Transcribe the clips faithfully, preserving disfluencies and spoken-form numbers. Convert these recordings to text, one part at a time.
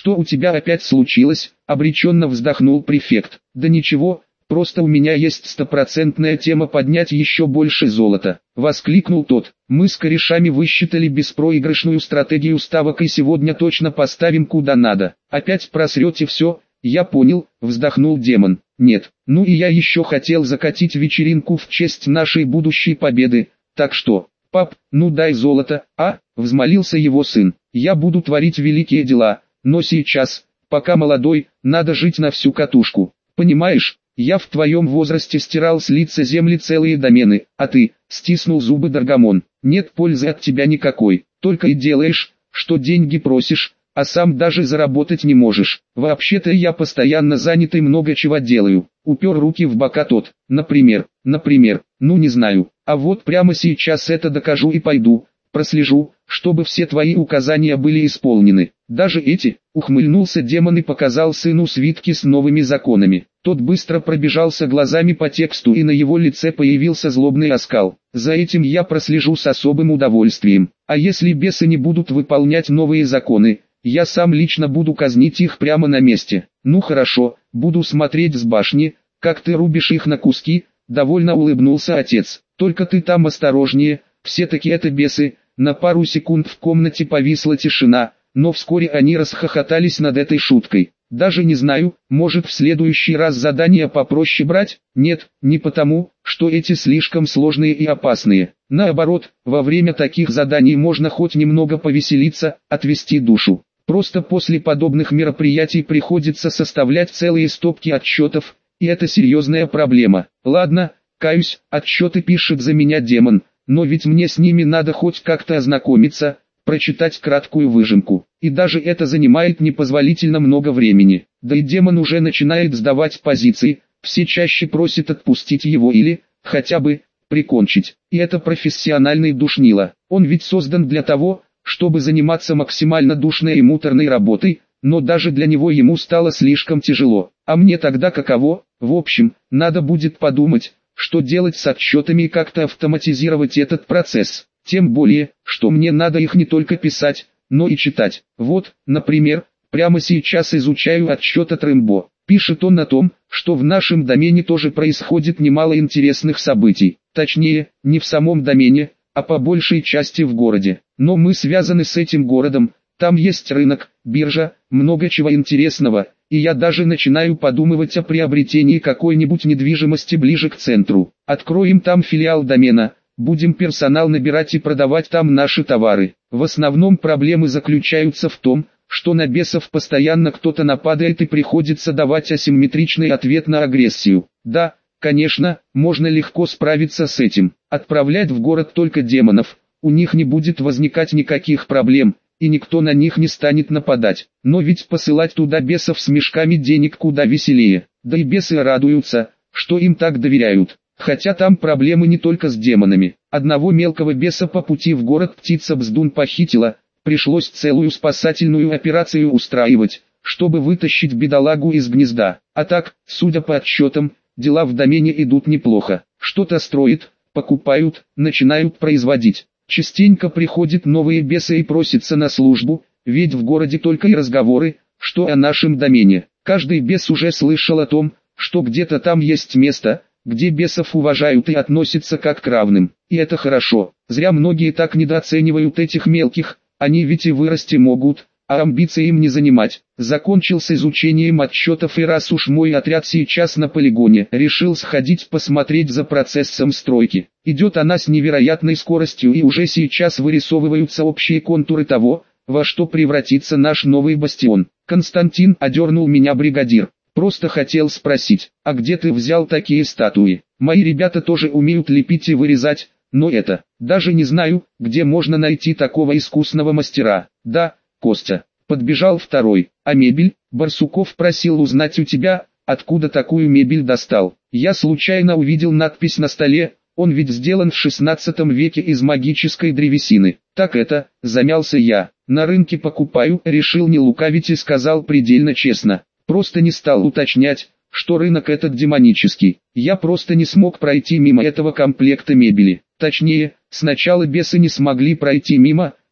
«Что у тебя опять случилось?» — обреченно вздохнул префект. «Да ничего, просто у меня есть стопроцентная тема поднять еще больше золота», — воскликнул тот. «Мы с корешами высчитали беспроигрышную стратегию ставок и сегодня точно поставим куда надо. Опять просрете все?» «Я понял», — вздохнул демон. «Нет, ну и я еще хотел закатить вечеринку в честь нашей будущей победы, так что, пап, ну дай золото, а?» — взмолился его сын. «Я буду творить великие дела, но сейчас, пока молодой, надо жить на всю катушку. Понимаешь, я в твоем возрасте стирал с лица земли целые домены, а ты», — стиснул зубы Даргамон, — «нет пользы от тебя никакой, только и делаешь, что деньги просишь, а сам даже заработать не можешь. Вообще-то я постоянно занят и много чего делаю». Упер руки в бока тот. «Например, например, ну не знаю, а вот прямо сейчас это докажу и пойду, прослежу, чтобы все твои указания были исполнены. Даже эти», — ухмыльнулся демон и показал сыну свитки с новыми законами. Тот быстро пробежался глазами по тексту, и на его лице появился злобный оскал. «За этим я прослежу с особым удовольствием. А если бесы не будут выполнять новые законы, я сам лично буду казнить их прямо на месте». «Ну хорошо, буду смотреть с башни, как ты рубишь их на куски», — довольно улыбнулся отец. «Только ты там осторожнее, все-таки это бесы». На пару секунд в комнате повисла тишина, но вскоре они расхохотались над этой шуткой. «Даже не знаю, может в следующий раз задания попроще брать?» «Нет, не потому, что эти слишком сложные и опасные. Наоборот, во время таких заданий можно хоть немного повеселиться, отвести душу. Просто после подобных мероприятий приходится составлять целые стопки отчетов, и это серьезная проблема. Ладно, каюсь, отчеты пишет за меня демон, но ведь мне с ними надо хоть как-то ознакомиться, прочитать краткую выжимку. И даже это занимает непозволительно много времени. Да и демон уже начинает сдавать позиции, все чаще просят отпустить его или, хотя бы, прикончить. И это профессиональный душнило. Он ведь создан для того, чтобы заниматься максимально душной и муторной работой, но даже для него ему стало слишком тяжело. А мне тогда каково? В общем, надо будет подумать, что делать с отчетами и как-то автоматизировать этот процесс. Тем более, что мне надо их не только писать, но и читать. Вот, например, прямо сейчас изучаю отчет от Рэмбо. Пишет он о том, что в нашем домене тоже происходит немало интересных событий. Точнее, не в самом домене, а по большей части в городе. Но мы связаны с этим городом, там есть рынок, биржа, много чего интересного, и я даже начинаю подумывать о приобретении какой-нибудь недвижимости ближе к центру. Откроем там филиал домена, будем персонал набирать и продавать там наши товары. В основном проблемы заключаются в том, что на бесов постоянно кто-то нападает и приходится давать асимметричный ответ на агрессию. Да, конечно, можно легко справиться с этим. Отправлять в город только демонов, у них не будет возникать никаких проблем, и никто на них не станет нападать. Но ведь посылать туда бесов с мешками денег куда веселее. Да и бесы радуются, что им так доверяют. Хотя там проблемы не только с демонами. Одного мелкого беса по пути в город птица Бздун похитила, пришлось целую спасательную операцию устраивать, чтобы вытащить бедолагу из гнезда. А так, судя по отчетам, дела в домене идут неплохо. Что-то строят, покупают, начинают производить. Частенько приходят новые бесы и просятся на службу, ведь в городе только и разговоры, что о нашем домене. Каждый бес уже слышал о том, что где-то там есть место, где бесов уважают и относятся как к равным. И это хорошо. Зря многие так недооценивают этих мелких, они ведь и вырасти могут, а амбиции им не занимать. Закончил с изучением отчетов, и раз уж мой отряд сейчас на полигоне, решил сходить посмотреть за процессом стройки. Идет она с невероятной скоростью, и уже сейчас вырисовываются общие контуры того, во что превратится наш новый бастион. «Константин», — одернул меня бригадир. «Просто хотел спросить, а где ты взял такие статуи? Мои ребята тоже умеют лепить и вырезать, но это, даже не знаю, где можно найти такого искусного мастера». «Да, Костя», — подбежал второй. «А мебель?» Барсуков просил узнать у тебя, откуда такую мебель достал. Я случайно увидел надпись на столе, он ведь сделан в шестнадцатом веке из магической древесины. «Так это», — замялся я, — «на рынке покупаю», решил не лукавить и сказал предельно честно. Просто не стал уточнять, что рынок этот демонический. Я просто не смог пройти мимо этого комплекта мебели. Точнее, сначала бесы не смогли пройти мимо,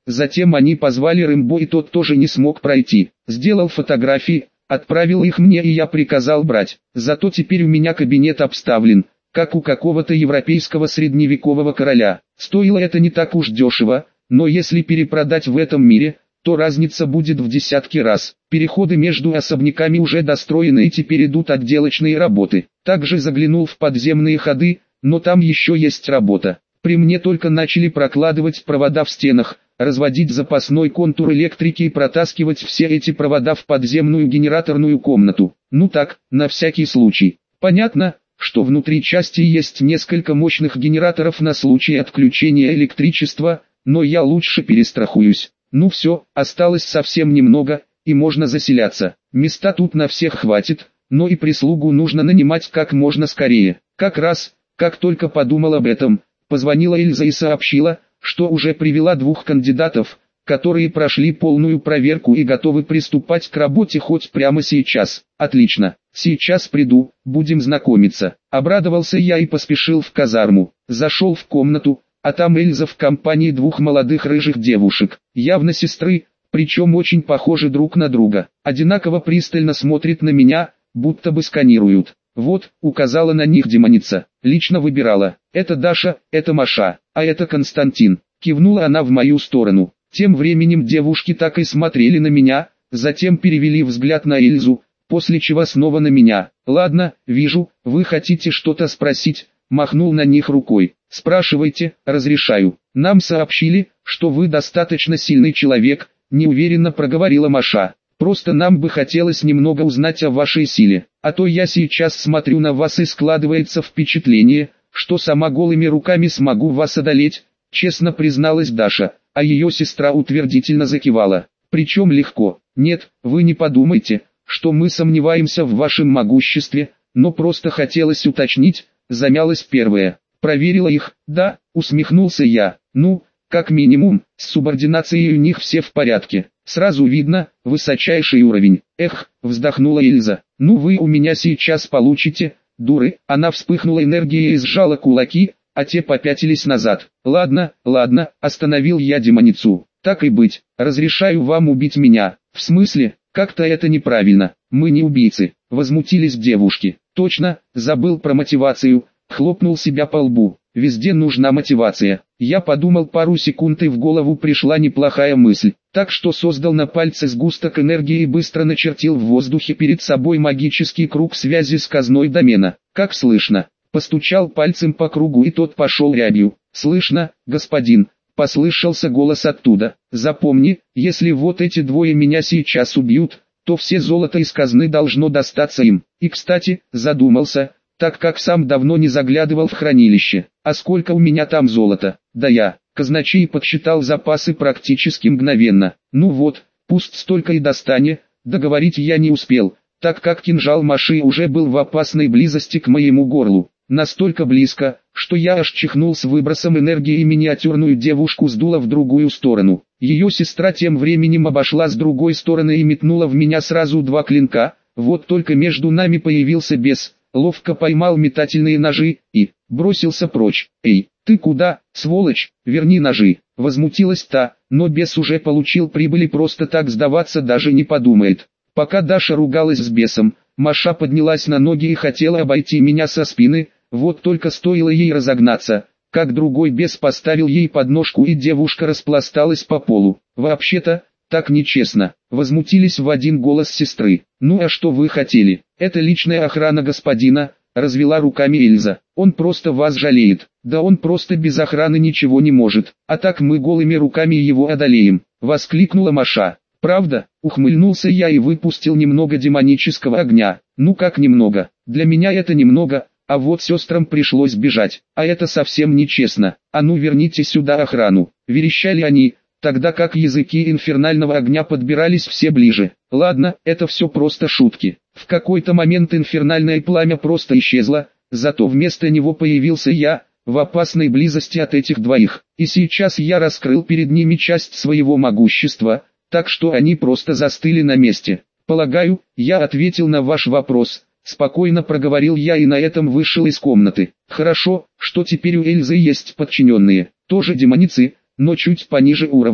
Затем они позвали Рэмбо, и тот тоже не смог пройти. Сделал фотографии, отправил их мне, и я приказал брать. Зато теперь у меня кабинет обставлен, как у какого-то европейского средневекового короля. Стоило это не так уж дешево, но если перепродать в этом мире, то разница будет в десятки раз. Переходы между особняками уже достроены, и теперь идут отделочные работы. Также заглянул в подземные ходы, но там еще есть работа. При мне только начали прокладывать провода в стенах, разводить запасной контур электрики и протаскивать все эти провода в подземную генераторную комнату. Ну так, на всякий случай. Понятно, что внутри части есть несколько мощных генераторов на случай отключения электричества, но я лучше перестрахуюсь. Ну все, осталось совсем немного, и можно заселяться. Места тут на всех хватит, но и прислугу нужно нанимать как можно скорее. Как раз, как только подумал об этом, позвонила Эльза и сообщила, что уже привела двух кандидатов, которые прошли полную проверку и готовы приступать к работе хоть прямо сейчас. Отлично, сейчас приду, будем знакомиться. Обрадовался я и поспешил в казарму. Зашел в комнату, а там Эльза в компании двух молодых рыжих девушек, явно сестры, причем очень похожи друг на друга. Одинаково пристально смотрят на меня, будто бы сканируют. Вот, указала на них демоница, лично выбирала. Это Даша, это Маша, а это Константин. Кивнула она в мою сторону. Тем временем девушки так и смотрели на меня, затем перевели взгляд на Эльзу, после чего снова на меня. Ладно, вижу, вы хотите что-то спросить, махнул на них рукой. Спрашивайте, разрешаю. Нам сообщили, что вы достаточно сильный человек, неуверенно проговорила Маша. Просто нам бы хотелось немного узнать о вашей силе, а то я сейчас смотрю на вас и складывается впечатление, что сама голыми руками смогу вас одолеть, честно призналась Даша, а ее сестра утвердительно закивала. Причем легко. Нет, вы не подумайте, что мы сомневаемся в вашем могуществе, но просто хотелось уточнить, замялась первая. Проверила их, да, усмехнулся я. Ну, как минимум, с субординацией у них все в порядке. Сразу видно, высочайший уровень. Эх, вздохнула Эльза. Ну вы у меня сейчас получите, дуры. Она вспыхнула энергией и сжала кулаки, а те попятились назад. Ладно, ладно, остановил я демоницу. Так и быть, разрешаю вам убить меня. В смысле, как-то это неправильно. Мы не убийцы, возмутились девушки. Точно, забыл про мотивацию. Хлопнул себя по лбу. Везде нужна мотивация. Я подумал пару секунд, и в голову пришла неплохая мысль. Так что создал на пальце сгусток энергии и быстро начертил в воздухе перед собой магический круг связи с казной домена. Как слышно? Постучал пальцем по кругу, и тот пошел рябью. Слышно, господин? Послышался голос оттуда. Запомни, если вот эти двое меня сейчас убьют, то все золото из казны должно достаться им. И кстати, задумался, так как сам давно не заглядывал в хранилище. А сколько у меня там золота? Да я, казначей, подсчитал запасы практически мгновенно. Ну вот, пусть столько и достане. Договорить я не успел, так как кинжал Маши уже был в опасной близости к моему горлу. Настолько близко, что я аж чихнул с выбросом энергии, и миниатюрную девушку сдуло в другую сторону. Ее сестра тем временем обошла с другой стороны и метнула в меня сразу два клинка. Вот только между нами появился бес, ловко поймал метательные ножи и бросился прочь. «Эй, ты куда, сволочь, верни ножи!» Возмутилась та, но бес уже получил прибыль и просто так сдаваться даже не подумает. Пока Даша ругалась с бесом, Маша поднялась на ноги и хотела обойти меня со спины, вот только стоило ей разогнаться, как другой бес поставил ей подножку, и девушка распласталась по полу. «Вообще-то, так нечестно», — возмутились в один голос сестры. «Ну а что вы хотели? Это личная охрана господина», — развела руками Эльза. «Он просто вас жалеет». «Да он просто без охраны ничего не может, а так мы голыми руками его одолеем», — воскликнула Маша. «Правда?» — ухмыльнулся я и выпустил немного демонического огня. «Ну как немного? Для меня это немного, а вот сестрам пришлось бежать, а это совсем нечестно. А ну верните сюда охрану», — верещали они, тогда как языки инфернального огня подбирались все ближе. Ладно, это все просто шутки. В какой-то момент инфернальное пламя просто исчезло, зато вместо него появился я, в опасной близости от этих двоих. И сейчас я раскрыл перед ними часть своего могущества, так что они просто застыли на месте. «Полагаю, я ответил на ваш вопрос», — спокойно проговорил я и на этом вышел из комнаты. «Хорошо, что теперь у Эльзы есть подчиненные, тоже демоницы, но чуть пониже уровнем.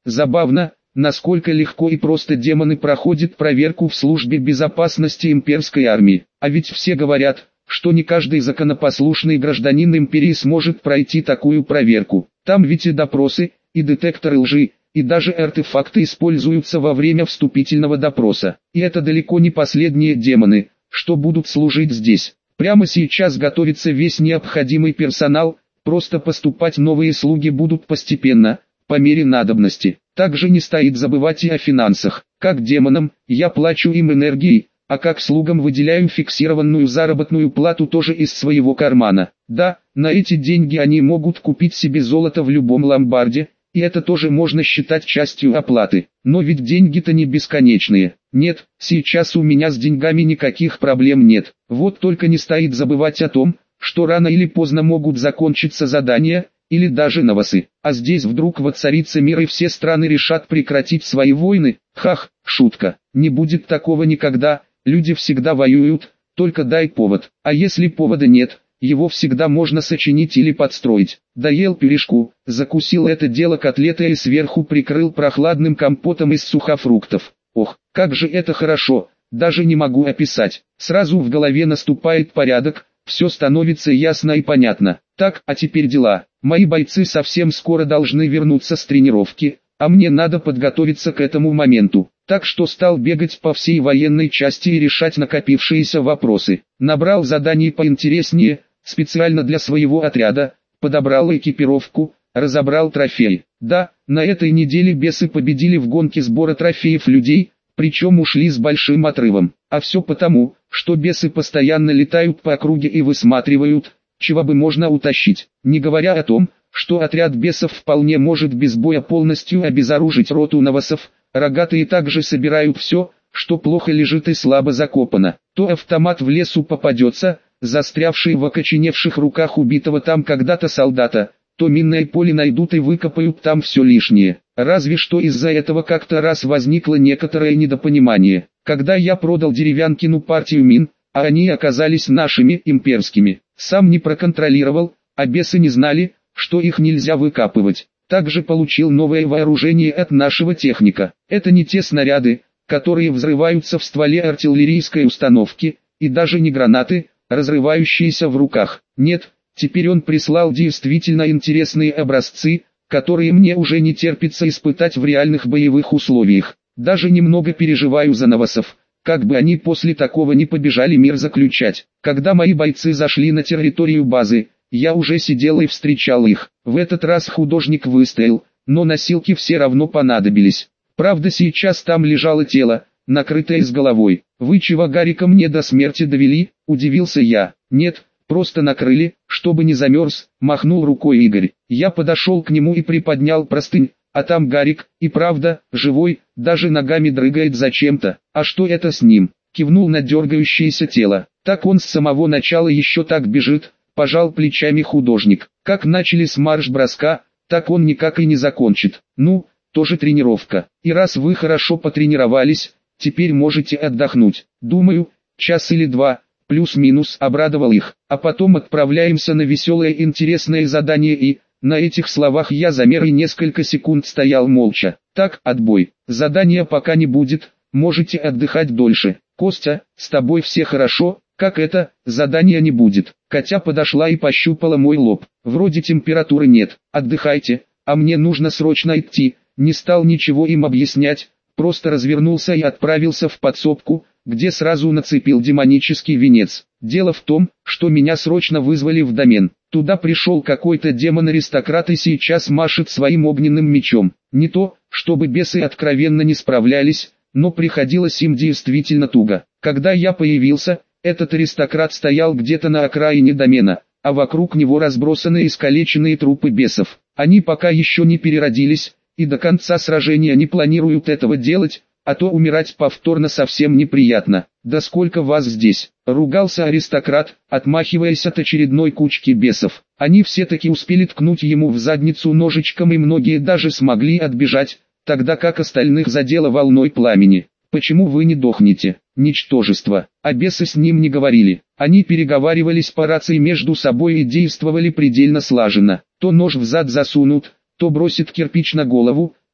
Забавно, насколько легко и просто демоны проходят проверку в службе безопасности имперской армии. А ведь все говорят, что не каждый законопослушный гражданин империи сможет пройти такую проверку. Там ведь и допросы, и детекторы лжи, и даже артефакты используются во время вступительного допроса. И это далеко не последние демоны, что будут служить здесь. Прямо сейчас готовится весь необходимый персонал, просто поступать новые слуги будут постепенно, по мере надобности. Также не стоит забывать и о финансах. Как демонам, я плачу им энергией, а как слугам выделяю фиксированную заработную плату тоже из своего кармана. Да, на эти деньги они могут купить себе золото в любом ломбарде, и это тоже можно считать частью оплаты. Но ведь деньги-то не бесконечные. Нет, сейчас у меня с деньгами никаких проблем нет. Вот только не стоит забывать о том, что рано или поздно могут закончиться задания, или даже новосы. А здесь вдруг воцарится мир и все страны решат прекратить свои войны. Хах, шутка. Не будет такого никогда, люди всегда воюют, только дай повод. А если повода нет, его всегда можно сочинить или подстроить. Доел пирожку, закусил это дело котлетой и сверху прикрыл прохладным компотом из сухофруктов. Ох, как же это хорошо, даже не могу описать. Сразу в голове наступает порядок, все становится ясно и понятно. Так, а теперь дела. Мои бойцы совсем скоро должны вернуться с тренировки, а мне надо подготовиться к этому моменту. Так что стал бегать по всей военной части и решать накопившиеся вопросы. Набрал заданий поинтереснее, специально для своего отряда, подобрал экипировку, разобрал трофеи. Да, на этой неделе бесы победили в гонке сбора трофеев людей, причем ушли с большим отрывом. А все потому, что бесы постоянно летают по округе и высматривают, чего бы можно утащить. Не говоря о том, что отряд бесов вполне может без боя полностью обезоружить роту новосов. Рогатые также собирают все, что плохо лежит и слабо закопано. То автомат в лесу попадется, застрявший в окоченевших руках убитого там когда-то солдата, то минное поле найдут и выкопают там все лишнее. Разве что из-за этого как-то раз возникло некоторое недопонимание. Когда я продал Деревянкину партию мин, а они оказались нашими, имперскими, сам не проконтролировал, а бесы не знали, что их нельзя выкапывать. Также получил новое вооружение от нашего техника. Это не те снаряды, которые взрываются в стволе артиллерийской установки, и даже не гранаты, разрывающиеся в руках. Нет, теперь он прислал действительно интересные образцы, которые мне уже не терпится испытать в реальных боевых условиях. Даже немного переживаю за новосов, как бы они после такого не побежали мир заключать. Когда мои бойцы зашли на территорию базы, я уже сидел и встречал их. В этот раз художник выстоял, но носилки все равно понадобились. Правда, сейчас там лежало тело, накрытое с головой. «Вы чего Гарика мне до смерти довели?» – удивился я. «Нет, просто накрыли, чтобы не замерз», – махнул рукой Игорь. Я подошел к нему и приподнял простынь, а там Гарик, и правда, живой, даже ногами дрыгает зачем-то. «А что это с ним?» – кивнул на дергающееся тело. «Так он с самого начала еще так бежит», – пожал плечами художник. «Как начали с марш-броска, так он никак и не закончит. Ну, тоже тренировка. И раз вы хорошо потренировались, теперь можете отдохнуть. Думаю, час или два, плюс-минус», обрадовал их. «А потом отправляемся на веселое интересное задание и...» На этих словах я замер и несколько секунд стоял молча. «Так, отбой. Задания пока не будет, можете отдыхать дольше. Костя, с тобой все хорошо?» «Как это, задания не будет?» Катя подошла и пощупала мой лоб. «Вроде температуры нет. Отдыхайте, а мне нужно срочно идти». Не стал ничего им объяснять, просто развернулся и отправился в подсобку, где сразу нацепил демонический венец. Дело в том, что меня срочно вызвали в домен. Туда пришел какой-то демон-аристократ и сейчас машет своим огненным мечом. Не то, чтобы бесы откровенно не справлялись, но приходилось им действительно туго. Когда я появился, этот аристократ стоял где-то на окраине домена, а вокруг него разбросаны искалеченные трупы бесов. Они пока еще не переродились, и до конца сражения не планируют этого делать, а то умирать повторно совсем неприятно. «Да сколько вас здесь?» — ругался аристократ, отмахиваясь от очередной кучки бесов. Они все-таки успели ткнуть ему в задницу ножичком и многие даже смогли отбежать, тогда как остальных задело волной пламени. «Почему вы не дохнете, ничтожество?» А бесы с ним не говорили. Они переговаривались по рации между собой и действовали предельно слаженно. То нож в зад засунут, то бросит кирпич на голову,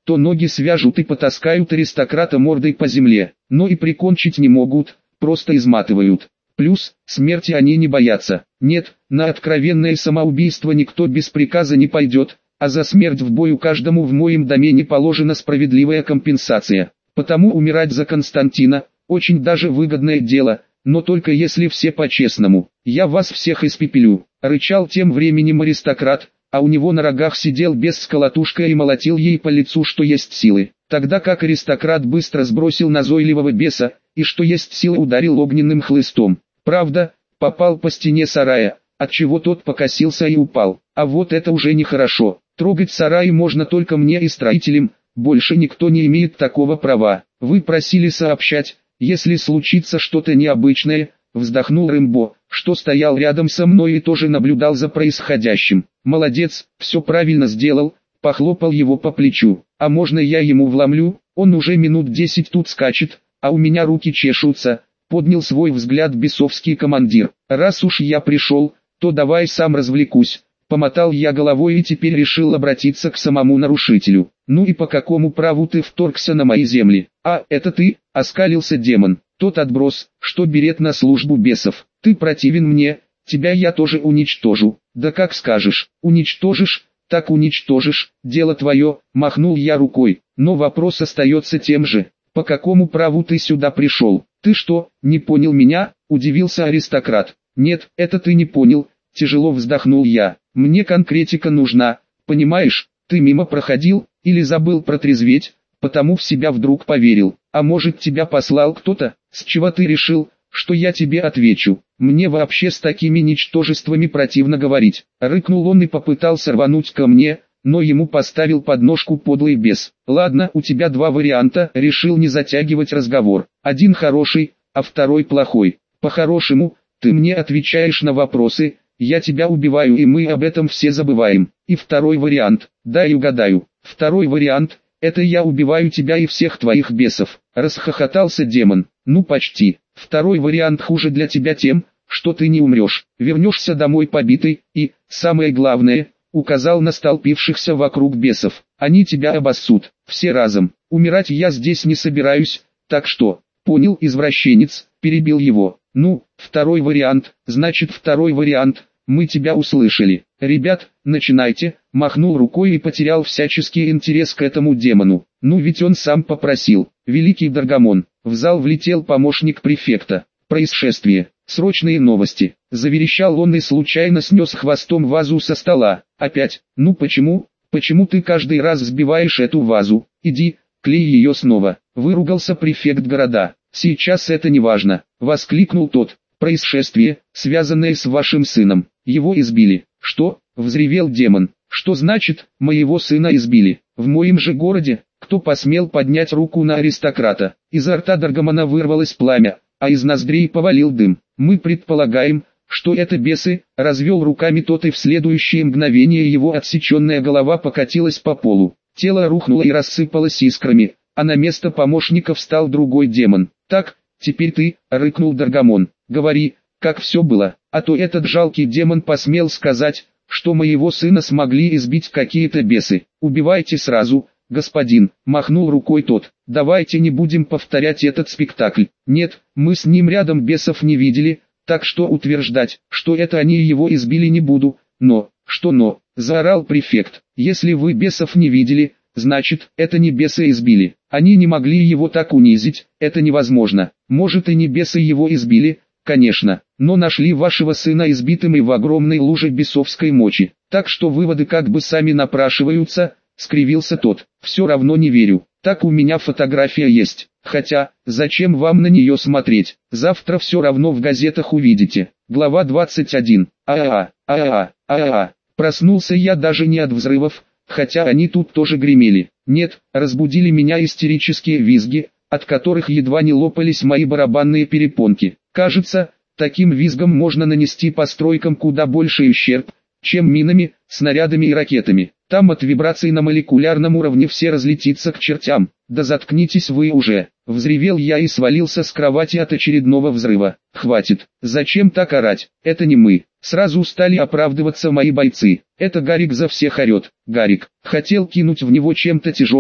то ноги свяжут и потаскают аристократа мордой по земле, но и прикончить не могут, просто изматывают. Плюс, смерти они не боятся. Нет, на откровенное самоубийство никто без приказа не пойдет, а за смерть в бою каждому в моем домене положена справедливая компенсация. Потому умирать за Константина – очень даже выгодное дело, но только если все по-честному. Я вас всех испепелю, рычал тем временем аристократ, а у него на рогах сидел бес с колотушкой и молотил ей по лицу, что есть силы. Тогда как аристократ быстро сбросил назойливого беса, и что есть силы ударил огненным хлыстом. Правда, попал по стене сарая, отчего тот покосился и упал. А вот это уже нехорошо. Трогать сараи можно только мне и строителям, больше никто не имеет такого права. Вы просили сообщать, если случится что-то необычное, вздохнул Рэмбо, что стоял рядом со мной и тоже наблюдал за происходящим. Молодец, все правильно сделал, похлопал его по плечу. А можно я ему вломлю? Он уже минут десять тут скачет, а у меня руки чешутся. Поднял свой взгляд бесовский командир. Раз уж я пришел, то давай сам развлекусь. Помотал я головой и теперь решил обратиться к самому нарушителю. Ну и по какому праву ты вторгся на мои земли? А, это ты? Оскалился демон. Тот отброс, что берет на службу бесов. Ты противен мне, тебя я тоже уничтожу. Да как скажешь, уничтожишь, так уничтожишь, дело твое, махнул я рукой. Но вопрос остается тем же. По какому праву ты сюда пришел? Ты что, не понял меня? Удивился аристократ. Нет, это ты не понял, тяжело вздохнул я. Мне конкретика нужна, понимаешь, ты мимо проходил, или забыл протрезветь, потому в себя вдруг поверил. А может тебя послал кто-то, с чего ты решил, что я тебе отвечу? Мне вообще с такими ничтожествами противно говорить. Рыкнул он и попытался рвануть ко мне, но ему поставил подножку подлый бес. Ладно, у тебя два варианта, решил не затягивать разговор. Один хороший, а второй плохой. По-хорошему, ты мне отвечаешь на вопросы, я тебя убиваю и мы об этом все забываем. И второй вариант, дай угадаю. Второй вариант, это я убиваю тебя и всех твоих бесов. Расхохотался демон. Ну почти. Второй вариант хуже для тебя тем, что ты не умрешь. Вернешься домой побитый и, самое главное, указал на столпившихся вокруг бесов. Они тебя обоссут, все разом. Умирать я здесь не собираюсь, так что, понял, извращенец, перебил его. Ну, второй вариант, значит второй вариант, мы тебя услышали. Ребят, начинайте, махнул рукой и потерял всяческий интерес к этому демону. Ну ведь он сам попросил. Великий Даргамон, в зал влетел помощник префекта. Происшествие, срочные новости. Заверещал он и случайно снес хвостом вазу со стола. Опять, ну почему, почему ты каждый раз сбиваешь эту вазу? Иди, клей ее снова. Выругался префект города. Сейчас это не важно, воскликнул тот. Происшествие, связанное с вашим сыном. Его избили. Что? Взревел демон. Что значит, моего сына избили? В моем же городе? Кто посмел поднять руку на аристократа? Изо рта Даргамона вырвалось пламя, а из ноздрей повалил дым. Мы предполагаем, что это бесы, развел руками тот, и в следующее мгновение его отсеченная голова покатилась по полу. Тело рухнуло и рассыпалось искрами, а на место помощника встал другой демон. Так, теперь ты, рыкнул Даргамон, говори, как все было, а то этот жалкий демон посмел сказать, что моего сына смогли избить какие-то бесы. Убивайте сразу, господин, махнул рукой тот. Давайте не будем повторять этот спектакль. Нет, мы с ним рядом бесов не видели, так что утверждать, что это они его избили, не буду. Но, что но, заорал префект, если вы бесов не видели, значит, это не бесы избили. Они не могли его так унизить, это невозможно. Может и не бесы его избили, конечно, но нашли вашего сына избитым и в огромной луже бесовской мочи. Так что выводы как бы сами напрашиваются, скривился тот. Все равно не верю. Так у меня фотография есть. Хотя, зачем вам на нее смотреть? Завтра все равно в газетах увидите. Глава двадцать один. А-а, а-а, а-а. Проснулся я даже не от взрывов, хотя они тут тоже гремели. Нет, разбудили меня истерические визги, от которых едва не лопались мои барабанные перепонки. Кажется, таким визгом можно нанести постройкам куда больший ущерб, чем минами, снарядами и ракетами. Там от вибраций на молекулярном уровне все разлетится к чертям. Да заткнитесь вы уже, взревел я и свалился с кровати от очередного взрыва. Хватит, зачем так орать, это не мы. Сразу стали оправдываться мои бойцы. Это Гарик за всех орет. Гарик хотел кинуть в него чем-то тяжелым,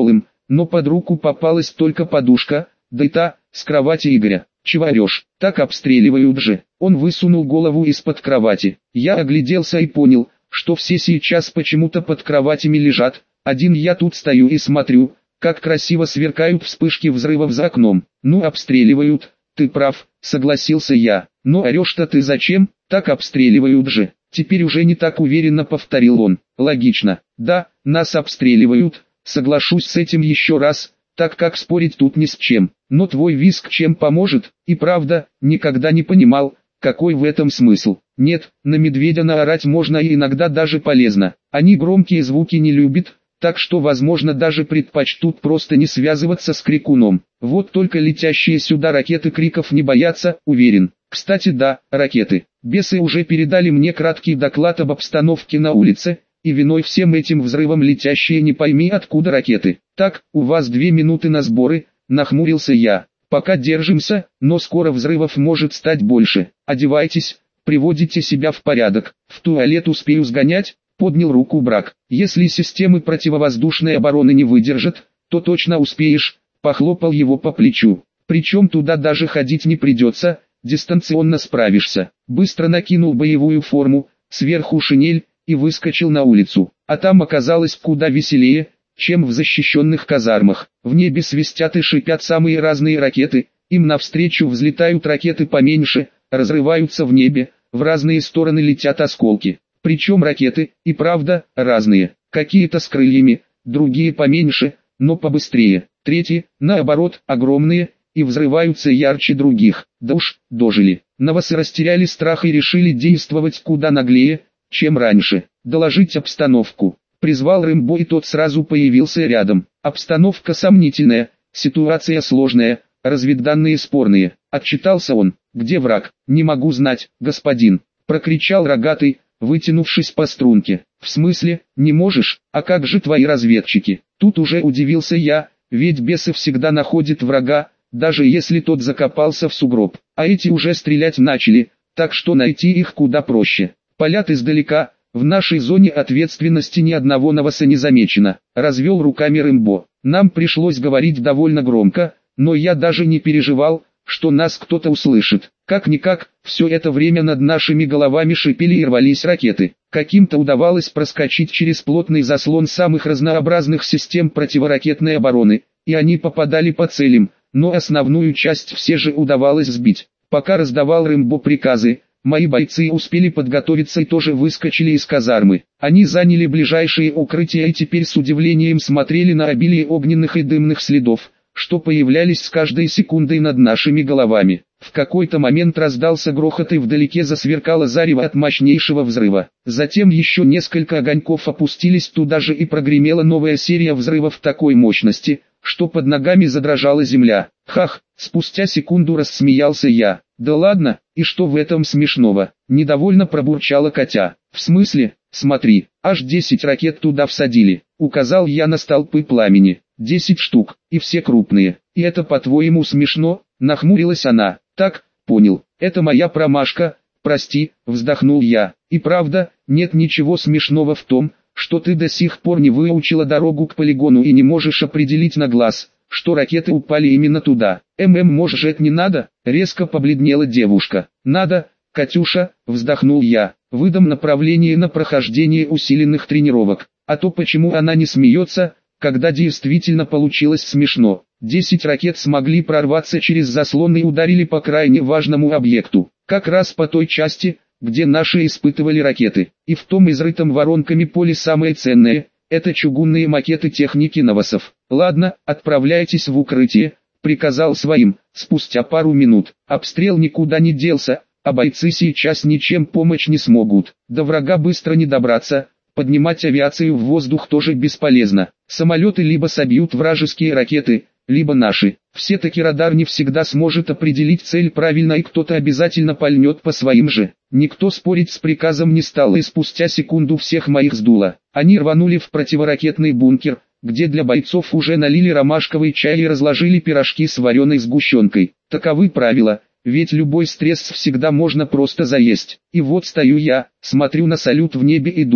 но под руку попалась только подушка, да и та, с кровати Игоря. «Чего орешь? Так обстреливают же!» Он высунул голову из-под кровати. Я огляделся и понял, что все сейчас почему-то под кроватями лежат. Один я тут стою и смотрю, как красиво сверкают вспышки взрывов за окном. «Ну обстреливают, ты прав», согласился я. «Но орешь-то ты зачем? Так обстреливают же». Теперь уже не так уверенно повторил он. «Логично. Да, нас обстреливают, соглашусь с этим еще раз, так как спорить тут ни с чем. Но твой визг чем поможет? И правда, никогда не понимал, какой в этом смысл. Нет, на медведя наорать можно и иногда даже полезно. Они громкие звуки не любят, так что возможно даже предпочтут просто не связываться с крикуном. Вот только летящие сюда ракеты криков не боятся, уверен. Кстати да, ракеты. Бесы уже передали мне краткий доклад об обстановке на улице, и виной всем этим взрывам летящие не пойми откуда ракеты. Так, у вас две минуты на сборы, нахмурился я. Пока держимся, но скоро взрывов может стать больше. Одевайтесь, приводите себя в порядок. В туалет успею сгонять, поднял руку Брак. Если системы противовоздушной обороны не выдержат, то точно успеешь, похлопал его по плечу. Причем туда даже ходить не придется, дистанционно справишься. Быстро накинул боевую форму, сверху шинель, и выскочил на улицу. А там оказалось куда веселее, чем в защищенных казармах. В небе свистят и шипят самые разные ракеты, им навстречу взлетают ракеты поменьше, разрываются в небе, в разные стороны летят осколки. Причем ракеты, и правда, разные. Какие-то с крыльями, другие поменьше, но побыстрее. Третьи, наоборот, огромные, и взрываются ярче других. Да уж, дожили. Новосы растеряли страх и решили действовать куда наглее, чем раньше. Доложить обстановку. Призвал Рэмбо, и тот сразу появился рядом. Обстановка сомнительная, ситуация сложная, разведданные спорные. Отчитался он. Где враг? Не могу знать, господин. Прокричал рогатый, вытянувшись по струнке. В смысле, не можешь? А как же твои разведчики? Тут уже удивился я, ведь бесы всегда находят врага, даже если тот закопался в сугроб. А эти уже стрелять начали, так что найти их куда проще. Палят издалека, в нашей зоне ответственности ни одного новоса не замечено, развел руками Рэмбо. Нам пришлось говорить довольно громко, но я даже не переживал, что нас кто-то услышит. Как-никак, все это время над нашими головами шипели и рвались ракеты. Каким-то удавалось проскочить через плотный заслон самых разнообразных систем противоракетной обороны, и они попадали по целям, но основную часть все же удавалось сбить. Пока раздавал Рэмбо приказы, мои бойцы успели подготовиться и тоже выскочили из казармы. Они заняли ближайшие укрытия и теперь с удивлением смотрели на обилие огненных и дымных следов, что появлялись с каждой секундой над нашими головами. В какой-то момент раздался грохот и вдалеке засверкало зарево от мощнейшего взрыва. Затем еще несколько огоньков опустились туда же и прогремела новая серия взрывов такой мощности, что под ногами задрожала земля. Хах, спустя секунду рассмеялся я. Да ладно, и что в этом смешного? Недовольно пробурчала Катя. В смысле? Смотри, аж десять ракет туда всадили. Указал я на столпы пламени. Десять штук, и все крупные. И это по-твоему смешно? Нахмурилась она. Так, понял, это моя промашка, прости, вздохнул я. И правда, нет ничего смешного в том, что ты до сих пор не выучила дорогу к полигону и не можешь определить на глаз, что ракеты упали именно туда. ММ, может, не надо? Резко побледнела девушка. Надо, Катюша, вздохнул я. Выдам направление на прохождение усиленных тренировок. А то почему она не смеется, когда действительно получилось смешно. Десять ракет смогли прорваться через заслон и ударили по крайне важному объекту. Как раз по той части, где наши испытывали ракеты. И в том изрытом воронками поле самое ценное – это чугунные макеты техники новосов. Ладно, отправляйтесь в укрытие, приказал своим. Спустя пару минут обстрел никуда не делся, а бойцы сейчас ничем помочь не смогут. До врага быстро не добраться, поднимать авиацию в воздух тоже бесполезно. Самолеты либо собьют вражеские ракеты, либо наши. Все-таки радар не всегда сможет определить цель правильно, и кто-то обязательно пальнет по своим же. Никто спорить с приказом не стал, и спустя секунду всех моих сдуло. Они рванули в противоракетный бункер, где для бойцов уже налили ромашковый чай и разложили пирожки с вареной сгущенкой. Таковы правила, ведь любой стресс всегда можно просто заесть. И вот стою я, смотрю на салют в небе и думаю,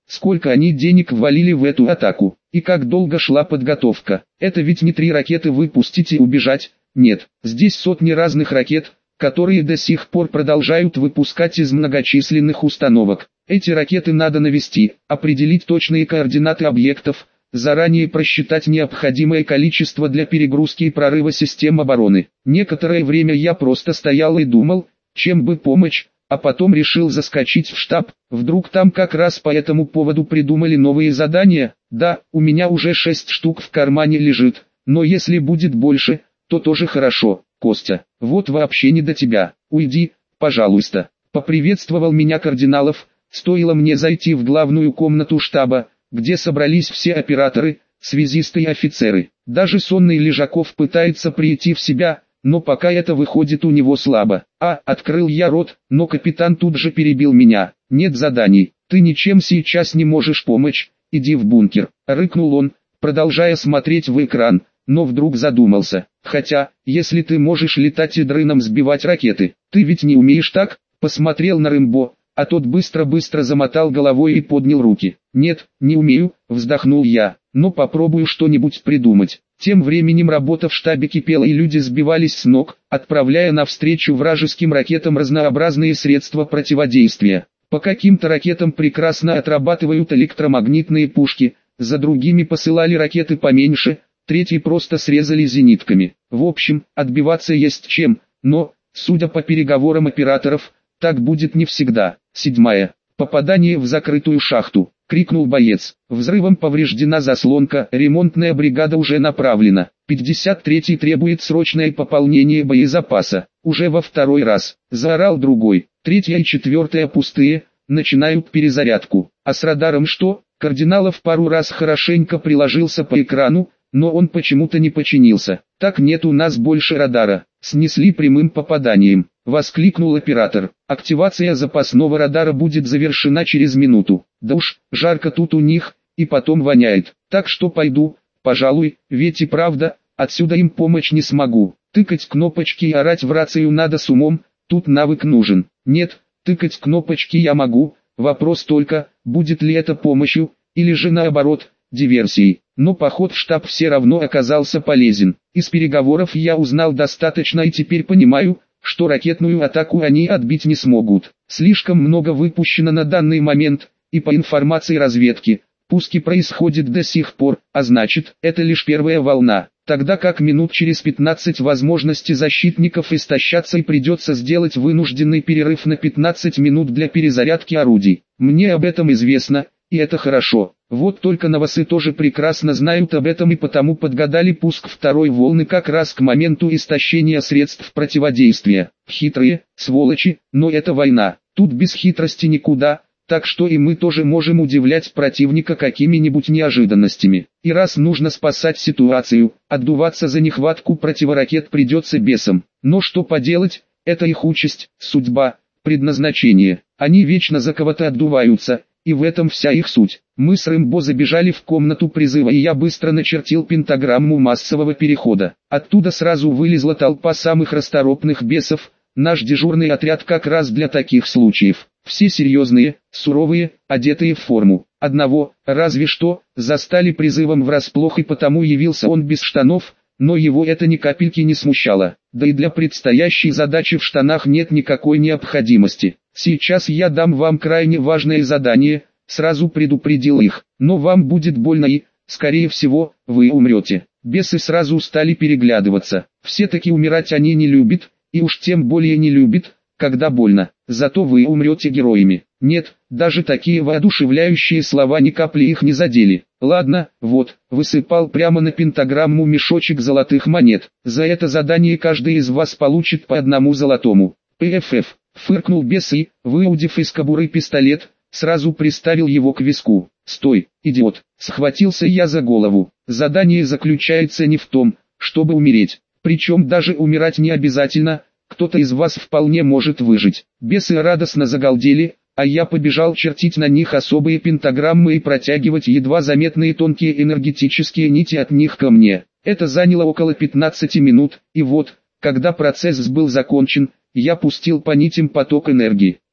сколько они денег ввалили в эту атаку, и как долго шла подготовка. Это ведь не три ракеты выпустить и убежать, нет, здесь сотни разных ракет, которые до сих пор продолжают выпускать из многочисленных установок. Эти ракеты надо навести, определить точные координаты объектов, заранее просчитать необходимое количество для перегрузки и прорыва систем обороны. Некоторое время я просто стоял и думал, чем бы помочь, а потом решил заскочить в штаб, вдруг там как раз по этому поводу придумали новые задания. Да, у меня уже шесть штук в кармане лежит, но если будет больше, то тоже хорошо. Костя, вот вообще не до тебя, уйди, пожалуйста. Поприветствовал меня Кардиналов, стоило мне зайти в главную комнату штаба, где собрались все операторы, связисты и офицеры. Даже сонный Лежаков пытается прийти в себя, но пока это выходит у него слабо. А, открыл я рот, но капитан тут же перебил меня. Нет заданий, ты ничем сейчас не можешь помочь, иди в бункер. Рыкнул он, продолжая смотреть в экран, но вдруг задумался. Хотя, если ты можешь летать и дрыном сбивать ракеты, ты ведь не умеешь так? Посмотрел на Рэмбо, а тот быстро-быстро замотал головой и поднял руки. Нет, не умею, вздохнул я, но попробую что-нибудь придумать. Тем временем работа в штабе кипела и люди сбивались с ног, отправляя навстречу вражеским ракетам разнообразные средства противодействия. По каким-то ракетам прекрасно отрабатывают электромагнитные пушки, за другими посылали ракеты поменьше, третьи просто срезали зенитками. В общем, отбиваться есть чем, но, судя по переговорам операторов, так будет не всегда. Седьмая. Попадание в закрытую шахту. Крикнул боец. Взрывом повреждена заслонка, ремонтная бригада уже направлена. пятьдесят третий требует срочное пополнение боезапаса. Уже во второй раз. Заорал другой. Третья и четвертая пустые, начинают перезарядку. А с радаром что? Кардиналов пару раз хорошенько приложился по экрану, но он почему-то не починился. Так нет у нас больше радара. Снесли прямым попаданием. Воскликнул оператор. Активация запасного радара будет завершена через минуту. Да уж, жарко тут у них, и потом воняет. Так что пойду, пожалуй, ведь и правда, отсюда им помочь не смогу. Тыкать кнопочки и орать в рацию надо с умом, тут навык нужен. Нет, тыкать кнопочки я могу, вопрос только, будет ли это помощью, или же наоборот, диверсией. Но поход в штаб все равно оказался полезен. Из переговоров я узнал достаточно и теперь понимаю, что ракетную атаку они отбить не смогут. Слишком много выпущено на данный момент, и по информации разведки, пуски происходят до сих пор, а значит, это лишь первая волна. Тогда как минут через пятнадцать возможности защитников истощатся и придется сделать вынужденный перерыв на пятнадцать минут для перезарядки орудий. Мне об этом известно, и это хорошо. Вот только новосы тоже прекрасно знают об этом и потому подгадали пуск второй волны как раз к моменту истощения средств противодействия. Хитрые, сволочи, но это война, тут без хитрости никуда, так что и мы тоже можем удивлять противника какими-нибудь неожиданностями. И раз нужно спасать ситуацию, отдуваться за нехватку противоракет придется бесам. Но что поделать, это их участь, судьба, предназначение. Они вечно за кого-то отдуваются. И в этом вся их суть. Мы с Рэмбо забежали в комнату призыва и я быстро начертил пентаграмму массового перехода. Оттуда сразу вылезла толпа самых расторопных бесов, наш дежурный отряд как раз для таких случаев. Все серьезные, суровые, одетые в форму. Одного, разве что, застали призывом врасплох и потому явился он без штанов, но его это ни капельки не смущало. Да и для предстоящей задачи в штанах нет никакой необходимости. Сейчас я дам вам крайне важное задание, сразу предупредил их, но вам будет больно и, скорее всего, вы умрете. Бесы сразу стали переглядываться. Все-таки умирать они не любят, и уж тем более не любят, когда больно. Зато вы умрете героями. Нет, даже такие воодушевляющие слова ни капли их не задели. Ладно, вот, высыпал прямо на пентаграмму мешочек золотых монет. За это задание каждый из вас получит по одному золотому. ПФФ. Фыркнул бес и, выудив из кобуры пистолет, сразу приставил его к виску. «Стой, идиот!» Схватился я за голову. Задание заключается не в том, чтобы умереть. Причем даже умирать не обязательно, кто-то из вас вполне может выжить. Бесы радостно загалдели, а я побежал чертить на них особые пентаграммы и протягивать едва заметные тонкие энергетические нити от них ко мне. Это заняло около пятнадцати минут, и вот, когда процесс был закончен, я пустил по нитям поток энергии.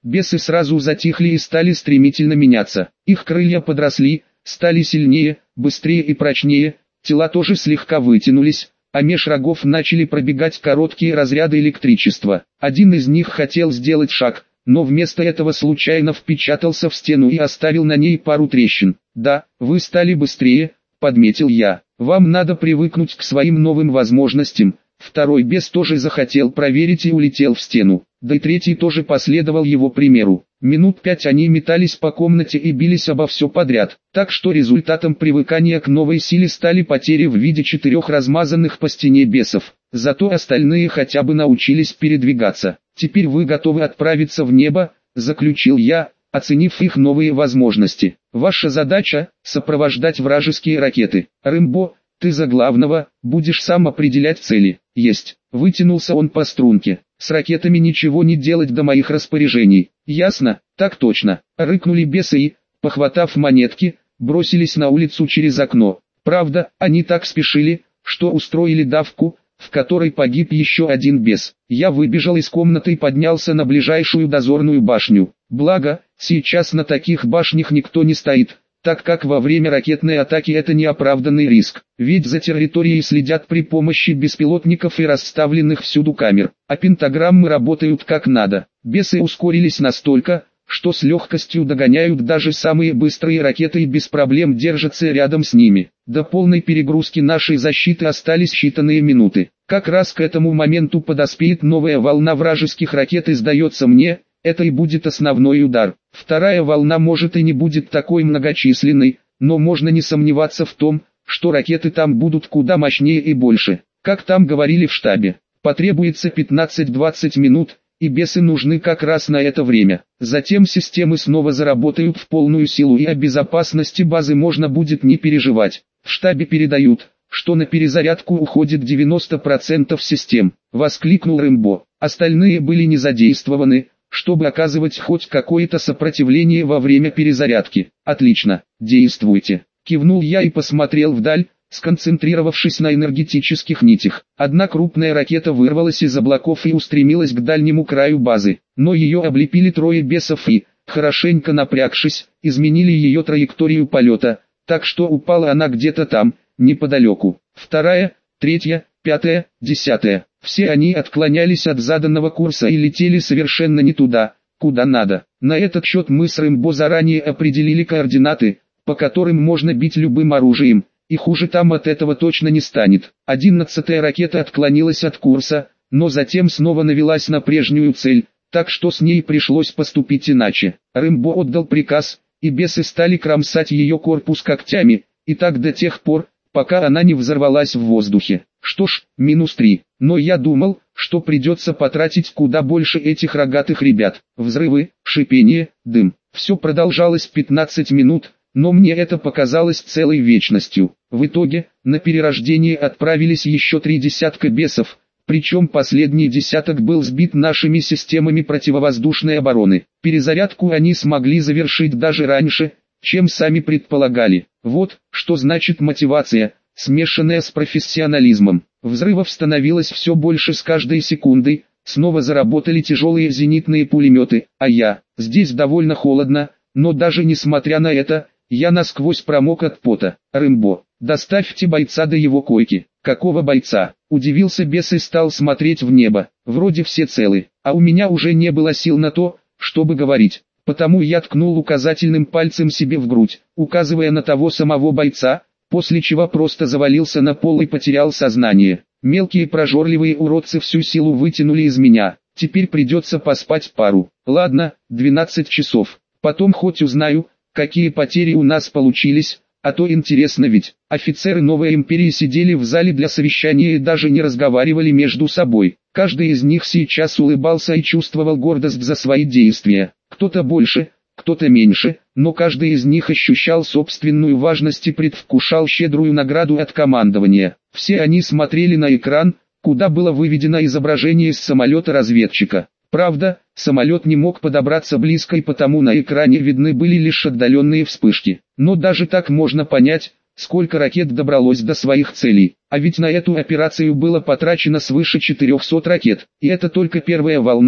Бесы сразу затихли и стали стремительно меняться. Их крылья подросли, стали сильнее, быстрее и прочнее, тела тоже слегка вытянулись, а меж рогов начали пробегать короткие разряды электричества. Один из них хотел сделать шаг, но вместо этого случайно впечатался в стену и оставил на ней пару трещин. «Да, вы стали быстрее», — подметил я. «Вам надо привыкнуть к своим новым возможностям». Второй бес тоже захотел проверить и улетел в стену. Да и третий тоже последовал его примеру. Минут пять они метались по комнате и бились обо все подряд. Так что результатом привыкания к новой силе стали потери в виде четырех размазанных по стене бесов. Зато остальные хотя бы научились передвигаться. «Теперь вы готовы отправиться в небо», — заключил я, оценив их новые возможности. «Ваша задача — сопровождать вражеские ракеты. Рэмбо, ты за главного, будешь сам определять цели». «Есть». Вытянулся он по струнке. «С ракетами ничего не делать до моих распоряжений». «Ясно?» «Так точно». Рыкнули бесы и, похватав монетки, бросились на улицу через окно. Правда, они так спешили, что устроили давку, в которой погиб еще один бес. Я выбежал из комнаты и поднялся на ближайшую дозорную башню. Благо, сейчас на таких башнях никто не стоит, так как во время ракетной атаки это неоправданный риск. Ведь за территорией следят при помощи беспилотников и расставленных всюду камер, а пентаграммы работают как надо. Бесы ускорились настолько, что с легкостью догоняют даже самые быстрые ракеты и без проблем держатся рядом с ними. До полной перегрузки нашей защиты остались считанные минуты. Как раз к этому моменту подоспеет новая волна вражеских ракет, и сдается мне, это и будет основной удар. Вторая волна может и не будет такой многочисленной, но можно не сомневаться в том, что ракеты там будут куда мощнее и больше. Как там говорили в штабе, потребуется пятнадцать-двадцать минут, и бесы нужны как раз на это время. Затем системы снова заработают в полную силу, и о безопасности базы можно будет не переживать. В штабе передают, что на перезарядку уходит девяносто процентов систем. Воскликнул Рэмбо. Остальные были не задействованы, чтобы оказывать хоть какое-то сопротивление во время перезарядки. Отлично, действуйте. Кивнул я и посмотрел вдаль, сконцентрировавшись на энергетических нитях. Одна крупная ракета вырвалась из облаков и устремилась к дальнему краю базы, но ее облепили трое бесов и, хорошенько напрягшись, изменили ее траекторию полета, так что упала она где-то там, неподалеку. Вторая, третья, пятая, десятая. Все они отклонялись от заданного курса и летели совершенно не туда, куда надо. На этот счет мы с Рэмбо заранее определили координаты, по которым можно бить любым оружием, и хуже там от этого точно не станет. Одиннадцатая ракета отклонилась от курса, но затем снова навелась на прежнюю цель, так что с ней пришлось поступить иначе. Рэмбо отдал приказ, и бесы стали кромсать ее корпус когтями, и так до тех пор, пока она не взорвалась в воздухе. Что ж, минус три. Но я думал, что придется потратить куда больше этих рогатых ребят. Взрывы, шипение, дым. Все продолжалось пятнадцать минут, но мне это показалось целой вечностью. В итоге, на перерождение отправились еще три десятка бесов, причем последний десяток был сбит нашими системами противовоздушной обороны. Перезарядку они смогли завершить даже раньше, чем сами предполагали. Вот, что значит мотивация, смешанная с профессионализмом. Взрывов становилось все больше с каждой секундой, снова заработали тяжелые зенитные пулеметы, а я, здесь довольно холодно, но даже несмотря на это, я насквозь промок от пота. Рэмбо, доставьте бойца до его койки. Какого бойца? Удивился бес и стал смотреть в небо. Вроде все целы, а у меня уже не было сил на то, чтобы говорить. Потому я ткнул указательным пальцем себе в грудь, указывая на того самого бойца, после чего просто завалился на пол и потерял сознание. Мелкие прожорливые уродцы всю силу вытянули из меня. Теперь придется поспать пару. Ладно, двенадцать часов. Потом хоть узнаю, какие потери у нас получились, а то интересно ведь. Офицеры Новой Империи сидели в зале для совещания и даже не разговаривали между собой. Каждый из них сейчас улыбался и чувствовал гордость за свои действия. Кто-то больше, кто-то меньше, но каждый из них ощущал собственную важность и предвкушал щедрую награду от командования. Все они смотрели на экран, куда было выведено изображение из самолета разведчика. Правда, самолет не мог подобраться близко, и потому на экране видны были лишь отдаленные вспышки. Но даже так можно понять, сколько ракет добралось до своих целей. А ведь на эту операцию было потрачено свыше четырехсот ракет. И это только первая волна,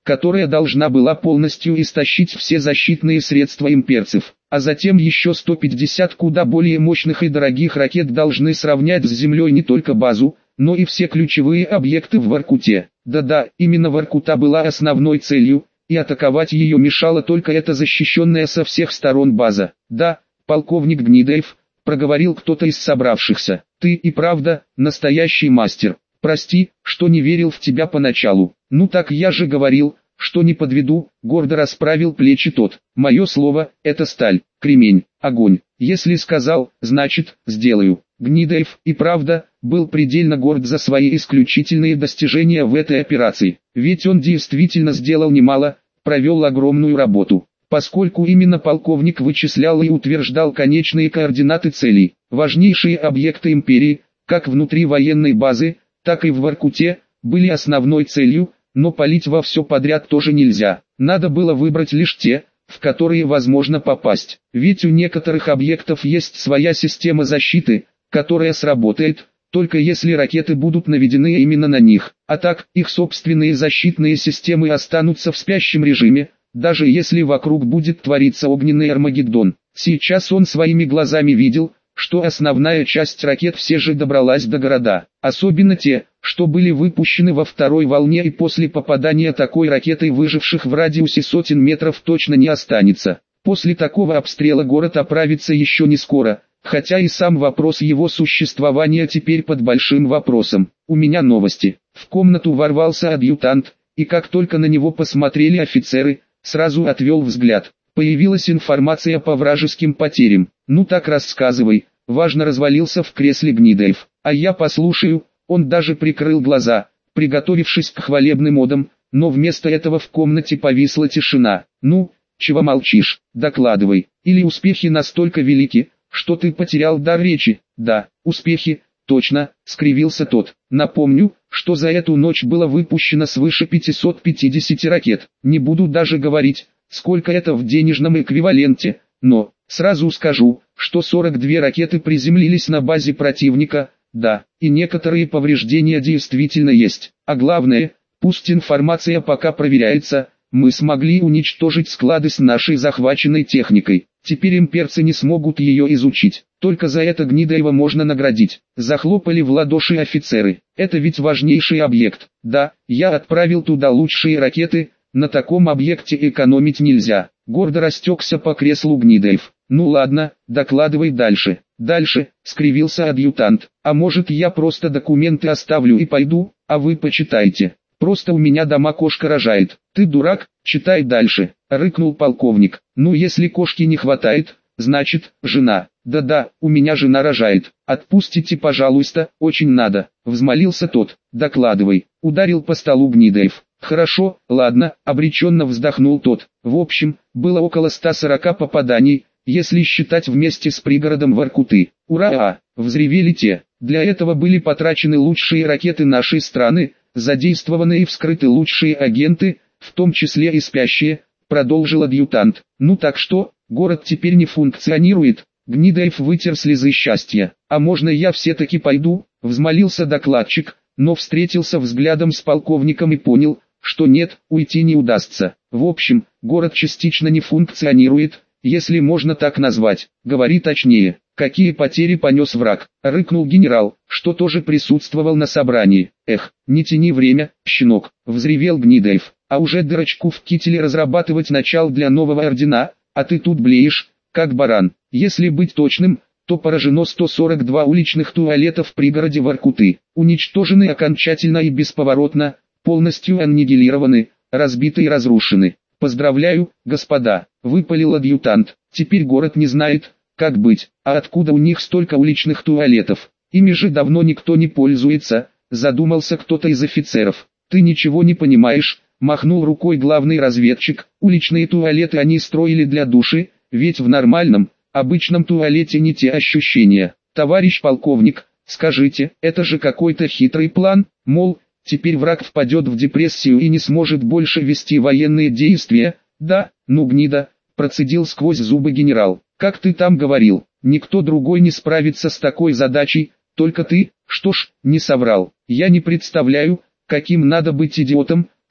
которая должна была полностью истощить все защитные средства имперцев, а затем еще сто пятьдесят куда более мощных и дорогих ракет должны сравнять с землей не только базу, но и все ключевые объекты в Воркуте. Да-да, именно Воркута была основной целью, и атаковать ее мешала только эта защищенная со всех сторон база. Да, полковник Гнидоев, проговорил кто-то из собравшихся, ты и правда настоящий мастер. Прости, что не верил в тебя поначалу. Ну так я же говорил, что не подведу, гордо расправил плечи тот. Мое слово, это сталь, кремень, огонь. Если сказал, значит, сделаю. Гнидоев, и правда, был предельно горд за свои исключительные достижения в этой операции. Ведь он действительно сделал немало, провел огромную работу. Поскольку именно полковник вычислял и утверждал конечные координаты целей, важнейшие объекты империи, как внутри военной базы, так и в Воркуте, были основной целью, но палить во все подряд тоже нельзя. Надо было выбрать лишь те, в которые возможно попасть. Ведь у некоторых объектов есть своя система защиты, которая сработает, только если ракеты будут наведены именно на них. А так, их собственные защитные системы останутся в спящем режиме, даже если вокруг будет твориться огненный Армагеддон. Сейчас он своими глазами видел, что основная часть ракет все же добралась до города, особенно те, что были выпущены во второй волне, и после попадания такой ракетой выживших в радиусе сотен метров точно не останется. После такого обстрела город оправится еще не скоро, хотя и сам вопрос его существования теперь под большим вопросом. У меня новости. В комнату ворвался адъютант, и как только на него посмотрели офицеры, сразу отвел взгляд. Появилась информация по вражеским потерям. Ну так рассказывай. Важно развалился в кресле Гнидоев. А я послушаю. Он даже прикрыл глаза, приготовившись к хвалебным одам, но вместо этого в комнате повисла тишина. Ну, чего молчишь? Докладывай. Или успехи настолько велики, что ты потерял дар речи? Да, успехи, точно, скривился тот. Напомню, что за эту ночь было выпущено свыше пятисот пятидесяти ракет. Не буду даже говорить, сколько это в денежном эквиваленте, но, сразу скажу, что сорок две ракеты приземлились на базе противника, да, и некоторые повреждения действительно есть. А главное, пусть информация пока проверяется, мы смогли уничтожить склады с нашей захваченной техникой. Теперь имперцы не смогут ее изучить. Только за это Гнидоева можно наградить. Захлопали в ладоши офицеры. Это ведь важнейший объект. Да, я отправил туда лучшие ракеты, на таком объекте экономить нельзя. Гордо растекся по креслу Гнидоев. Ну ладно, докладывай дальше. Дальше, скривился адъютант. А может я просто документы оставлю и пойду, а вы почитайте. Просто у меня дома кошка рожает. Ты дурак, читай дальше, рыкнул полковник. Ну если кошки не хватает, значит, жена. Да-да, у меня жена рожает. Отпустите, пожалуйста, очень надо. Взмолился тот. Докладывай. Ударил по столу Гнидоев. Хорошо, ладно, обреченно вздохнул тот. В общем, было около ста сорока попаданий, если считать вместе с пригородом Воркуты. Ура! Взревели те. Для этого были потрачены лучшие ракеты нашей страны, задействованы и вскрыты лучшие агенты, в том числе и спящие, продолжил адъютант. Ну так что, город теперь не функционирует? Гнидоев вытер слезы счастья. А можно я все-таки пойду? Взмолился докладчик, но встретился взглядом с полковником и понял, что нет, уйти не удастся. В общем, город частично не функционирует, если можно так назвать. Говори точнее, какие потери понес враг, рыкнул генерал, что тоже присутствовал на собрании. Эх, не тяни время, щенок, взревел Гнидоев, а уже дырочку в кителе разрабатывать начал для нового ордена, а ты тут блеешь, как баран. Если быть точным, то поражено сто сорок два уличных туалета в пригороде Воркуты, уничтожены окончательно и бесповоротно, полностью аннигилированы, разбиты и разрушены. Поздравляю, господа, выпалил адъютант. Теперь город не знает, как быть, а откуда у них столько уличных туалетов? Ими же давно никто не пользуется, задумался кто-то из офицеров. Ты ничего не понимаешь, махнул рукой главный разведчик. Уличные туалеты они строили для души, ведь в нормальном, обычном туалете не те ощущения. Товарищ полковник, скажите, это же какой-то хитрый план, мол, теперь враг впадет в депрессию и не сможет больше вести военные действия? Да, ну гнида, процедил сквозь зубы генерал. Как ты там говорил, никто другой не справится с такой задачей, только ты. Что ж, не соврал. Я не представляю, каким надо быть идиотом,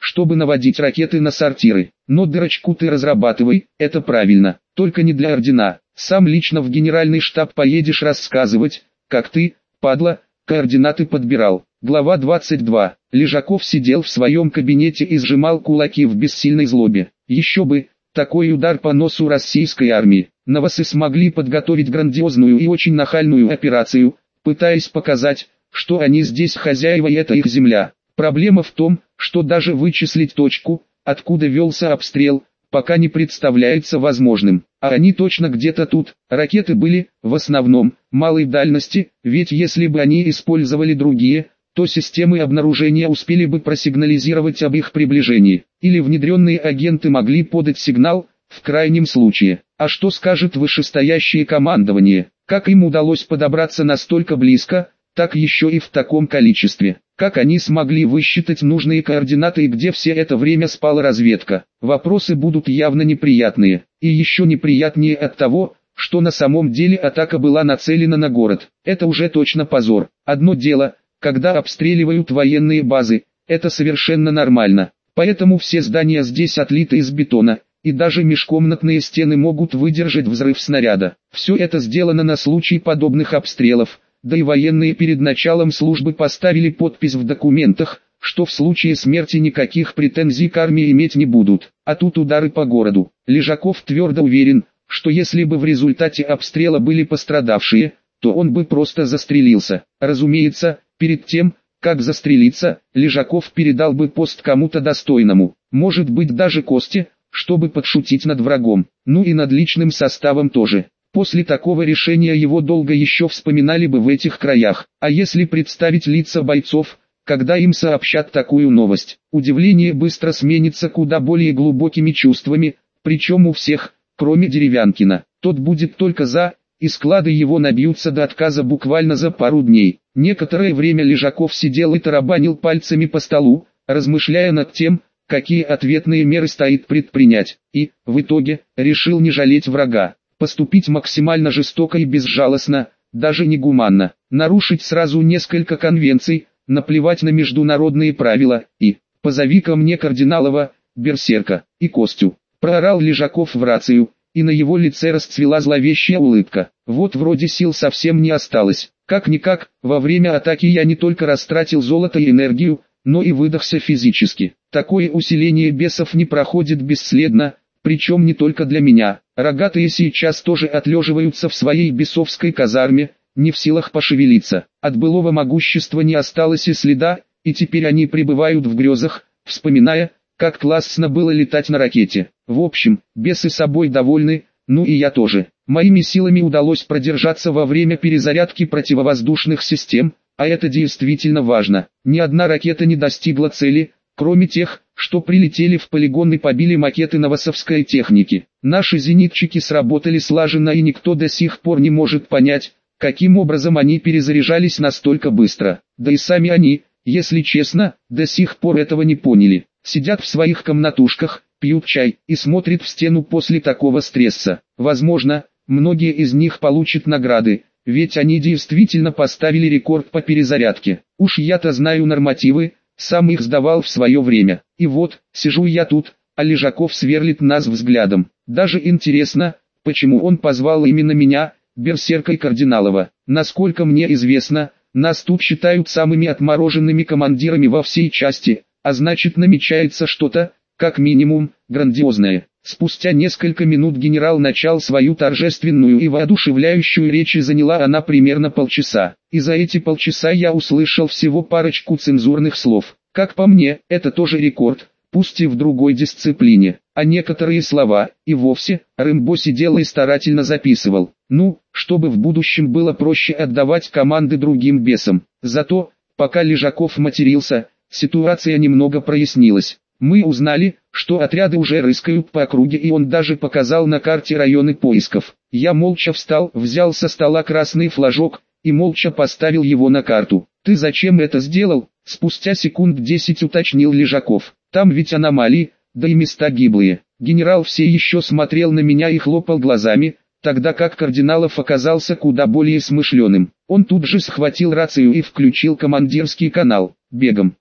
чтобы наводить ракеты на сортиры. Но дырочку ты разрабатывай, это правильно, только не для ордена. Сам лично в генеральный штаб поедешь рассказывать, как ты, падла, координаты подбирал. Глава двадцать два. Лежаков сидел в своем кабинете и сжимал кулаки в бессильной злобе. Еще бы, такой удар по носу российской армии. Новосы смогли подготовить грандиозную и очень нахальную операцию, пытаясь показать, что они здесь хозяева и это их земля. Проблема в том, что даже вычислить точку, откуда велся обстрел, пока не представляется возможным. А они точно где-то тут. Ракеты были, в основном, малой дальности, ведь если бы они использовали другие, то системы обнаружения успели бы просигнализировать об их приближении. Или внедренные агенты могли подать сигнал, в крайнем случае. А что скажет вышестоящее командование? Как им удалось подобраться настолько близко, так еще и в таком количестве? Как они смогли высчитать нужные координаты и где все это время спала разведка? Вопросы будут явно неприятные. И еще неприятнее от того, что на самом деле атака была нацелена на город. Это уже точно позор. Одно дело, когда обстреливают военные базы, это совершенно нормально. Поэтому все здания здесь отлиты из бетона, и даже межкомнатные стены могут выдержать взрыв снаряда. Все это сделано на случай подобных обстрелов. Да и военные перед началом службы поставили подпись в документах, что в случае смерти никаких претензий к армии иметь не будут. А тут удары по городу. Лежаков твердо уверен, что если бы в результате обстрела были пострадавшие, то он бы просто застрелился. Разумеется, перед тем, как застрелиться, Лежаков передал бы пост кому-то достойному, может быть даже Косте, чтобы подшутить над врагом, ну и над личным составом тоже. После такого решения его долго еще вспоминали бы в этих краях. А если представить лица бойцов, когда им сообщат такую новость, удивление быстро сменится куда более глубокими чувствами, причем у всех, кроме Деревянкина. Тот будет только за, и склады его набьются до отказа буквально за пару дней. Некоторое время Лежаков сидел и тарабанил пальцами по столу, размышляя над тем, какие ответные меры стоит предпринять, и, в итоге, решил не жалеть врага. Поступить максимально жестоко и безжалостно, даже негуманно, нарушить сразу несколько конвенций, наплевать на международные правила, и «позови ко мне Кардиналова, Берсерка, и Костю», проорал Лежаков в рацию, и на его лице расцвела зловещая улыбка. Вот вроде сил совсем не осталось, как-никак, во время атаки я не только растратил золото и энергию, но и выдохся физически. Такое усиление бесов не проходит бесследно, причем не только для меня. Рогатые сейчас тоже отлеживаются в своей бесовской казарме, не в силах пошевелиться. От былого могущества не осталось и следа, и теперь они пребывают в грезах, вспоминая, как классно было летать на ракете. В общем, бесы собой довольны, ну и я тоже. Моими силами удалось продержаться во время перезарядки противовоздушных систем, а это действительно важно. Ни одна ракета не достигла цели, кроме тех, что прилетели в полигон и побили макеты новосовской техники. Наши зенитчики сработали слаженно, и никто до сих пор не может понять, каким образом они перезаряжались настолько быстро. Да и сами они, если честно, до сих пор этого не поняли. Сидят в своих комнатушках, пьют чай и смотрят в стену после такого стресса. Возможно, многие из них получат награды, ведь они действительно поставили рекорд по перезарядке. Уж я-то знаю нормативы, сам их сдавал в свое время. И вот, сижу я тут, а Лежаков сверлит нас взглядом. Даже интересно, почему он позвал именно меня, Берсерка и Кардиналова. Насколько мне известно, нас тут считают самыми отмороженными командирами во всей части, а значит намечается что-то, как минимум, грандиозное. Спустя несколько минут генерал начал свою торжественную и воодушевляющую речь, и заняла она примерно полчаса. И за эти полчаса я услышал всего парочку цензурных слов. Как по мне, это тоже рекорд, пусть и в другой дисциплине. А некоторые слова, и вовсе, Рэмбо сидел и старательно записывал. Ну, чтобы в будущем было проще отдавать команды другим бесам. Зато, пока Лежаков матерился, ситуация немного прояснилась. Мы узнали, что отряды уже рыскают по округе, и он даже показал на карте районы поисков. Я молча встал, взял со стола красный флажок и молча поставил его на карту. «Ты зачем это сделал?» — спустя секунд десять уточнил Лежаков. «Там ведь аномалии, да и места гиблые». Генерал все еще смотрел на меня и хлопал глазами, тогда как Кардиналов оказался куда более смышленым. Он тут же схватил рацию и включил командирский канал. Бегом.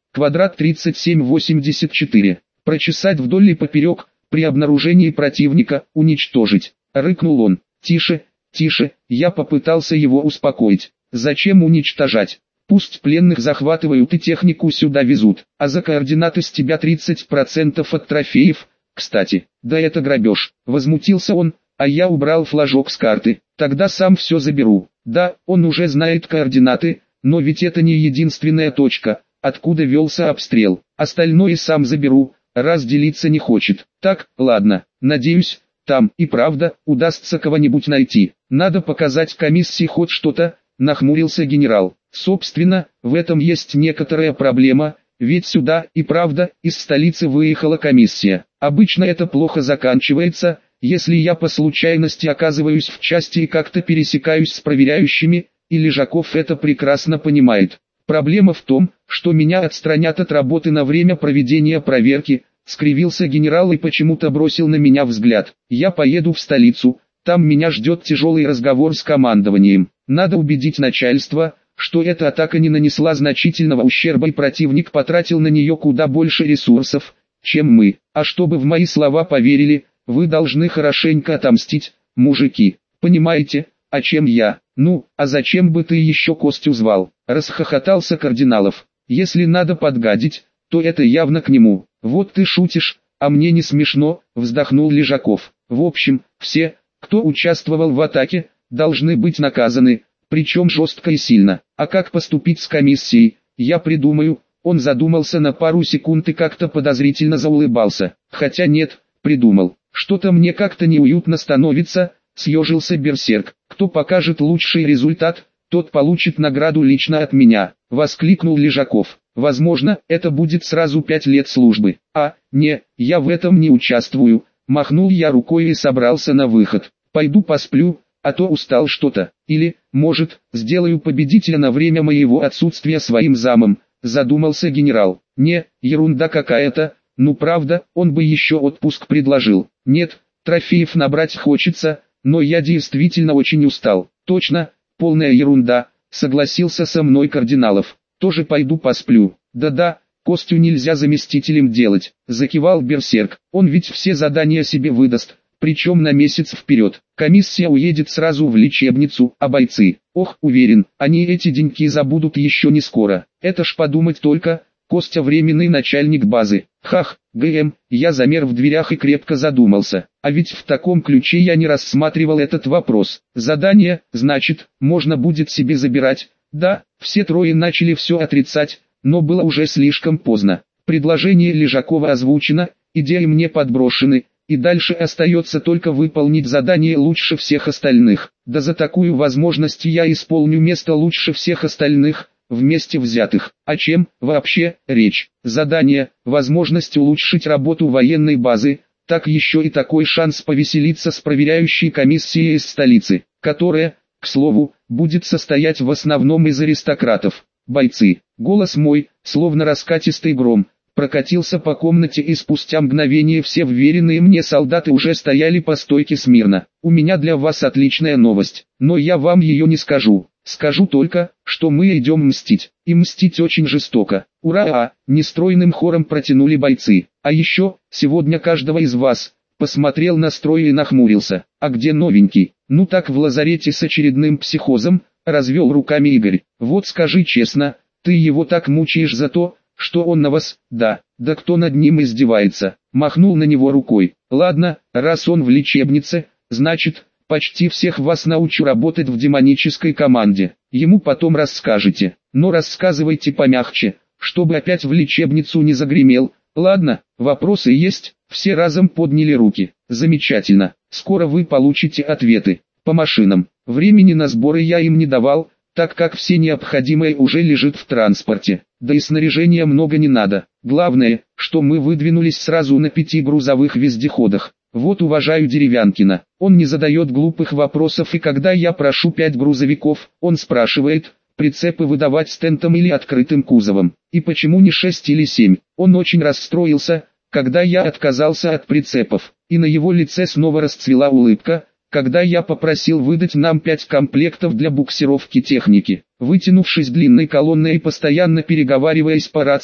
квадрат тридцать семь восемьдесят четыре. Прочесать вдоль и поперек, при обнаружении противника, уничтожить. Рыкнул он. Тише, тише, я попытался его успокоить. Зачем уничтожать? Пусть пленных захватывают и технику сюда везут, а за координаты с тебя тридцать процентов от трофеев. Кстати, да это грабеж. Возмутился он, а я убрал флажок с карты. Тогда сам все заберу. Да, он уже знает координаты, но ведь это не единственная точка, откуда велся обстрел. Остальное сам заберу, раз делиться не хочет. Так, ладно, надеюсь, там и правда удастся кого-нибудь найти. Надо показать комиссии хоть что-то, нахмурился генерал. Собственно, в этом есть некоторая проблема, ведь сюда и правда из столицы выехала комиссия. Обычно это плохо заканчивается, если я по случайности оказываюсь в части и как-то пересекаюсь с проверяющими, и Лежаков это прекрасно понимает. Проблема в том, что меня отстранят от работы на время проведения проверки, скривился генерал и почему-то бросил на меня взгляд. Я поеду в столицу, там меня ждет тяжелый разговор с командованием. Надо убедить начальство, что эта атака не нанесла значительного ущерба и противник потратил на нее куда больше ресурсов, чем мы. А чтобы в мои слова поверили, вы должны хорошенько отомстить, мужики. Понимаете, о чем я? Ну, а зачем бы ты еще Костю звал? Расхохотался Кардиналов. Если надо подгадить, то это явно к нему. Вот ты шутишь, а мне не смешно, вздохнул Лежаков. В общем, все, кто участвовал в атаке, должны быть наказаны, причем жестко и сильно. А как поступить с комиссией, я придумаю. Он задумался на пару секунд и как-то подозрительно заулыбался. Хотя нет, придумал. Что-то мне как-то неуютно становится, съежился берсерк. Кто покажет лучший результат, тот получит награду лично от меня, воскликнул Лежаков. Возможно, это будет сразу пять лет службы. А, не, я в этом не участвую, махнул я рукой и собрался на выход. Пойду посплю, а то устал что-то. Или, может, сделаю победителя на время моего отсутствия своим замом, задумался генерал. Не, ерунда какая-то. Ну правда, он бы еще отпуск предложил. Нет, трофеев набрать хочется, но я действительно очень устал. Точно, полная ерунда, согласился со мной Кардиналов. Тоже пойду посплю. Да-да, Костю нельзя заместителем делать, закивал берсерк. Он ведь все задания себе выдаст, причем на месяц вперед. Комиссия уедет сразу в лечебницу, а бойцы, ох, уверен, они эти деньки забудут еще не скоро. Это ж подумать только, Костя временный начальник базы. Хах, ГМ, я замер в дверях и крепко задумался. А ведь в таком ключе я не рассматривал этот вопрос. Задание, значит, можно будет себе забирать. Да, все трое начали все отрицать, но было уже слишком поздно. Предложение Лежакова озвучено, идеи мне подброшены, и дальше остается только выполнить задание лучше всех остальных. Да за такую возможность я исполню место лучше всех остальных, вместе взятых. О чем вообще речь? Задание, возможность улучшить работу военной базы, так еще и такой шанс повеселиться с проверяющей комиссией из столицы, которая, к слову, будет состоять в основном из аристократов. Бойцы, голос мой, словно раскатистый гром, прокатился по комнате, и спустя мгновение все вверенные мне солдаты уже стояли по стойке смирно. У меня для вас отличная новость, но я вам ее не скажу. Скажу только, что мы идем мстить, и мстить очень жестоко. Ура! Нестройным хором протянули бойцы. А еще, сегодня каждого из вас, посмотрел на строй и нахмурился. А где новенький? Ну так в лазарете с очередным психозом, развел руками Игорь. Вот скажи честно, ты его так мучаешь за то, что он на вас, да, да кто над ним издевается, махнул на него рукой. Ладно, раз он в лечебнице, значит, почти всех вас научу работать в демонической команде. Ему потом расскажете, но рассказывайте помягче, чтобы опять в лечебницу не загремел. Ладно, вопросы есть? Все разом подняли руки. Замечательно, скоро вы получите ответы. По машинам. Времени на сборы я им не давал, так как все необходимое уже лежит в транспорте. Да и снаряжения много не надо. Главное, что мы выдвинулись сразу на пяти грузовых вездеходах. Вот уважаю Деревянкина. Он не задает глупых вопросов, и когда я прошу пять грузовиков, он спрашивает, прицепы выдавать с тентом или открытым кузовом. И почему не шесть или семь? Он очень расстроился, когда я отказался от прицепов. И на его лице снова расцвела улыбка, когда я попросил выдать нам пять комплектов для буксировки техники. Вытянувшись длинной колонной и постоянно переговариваясь по рации,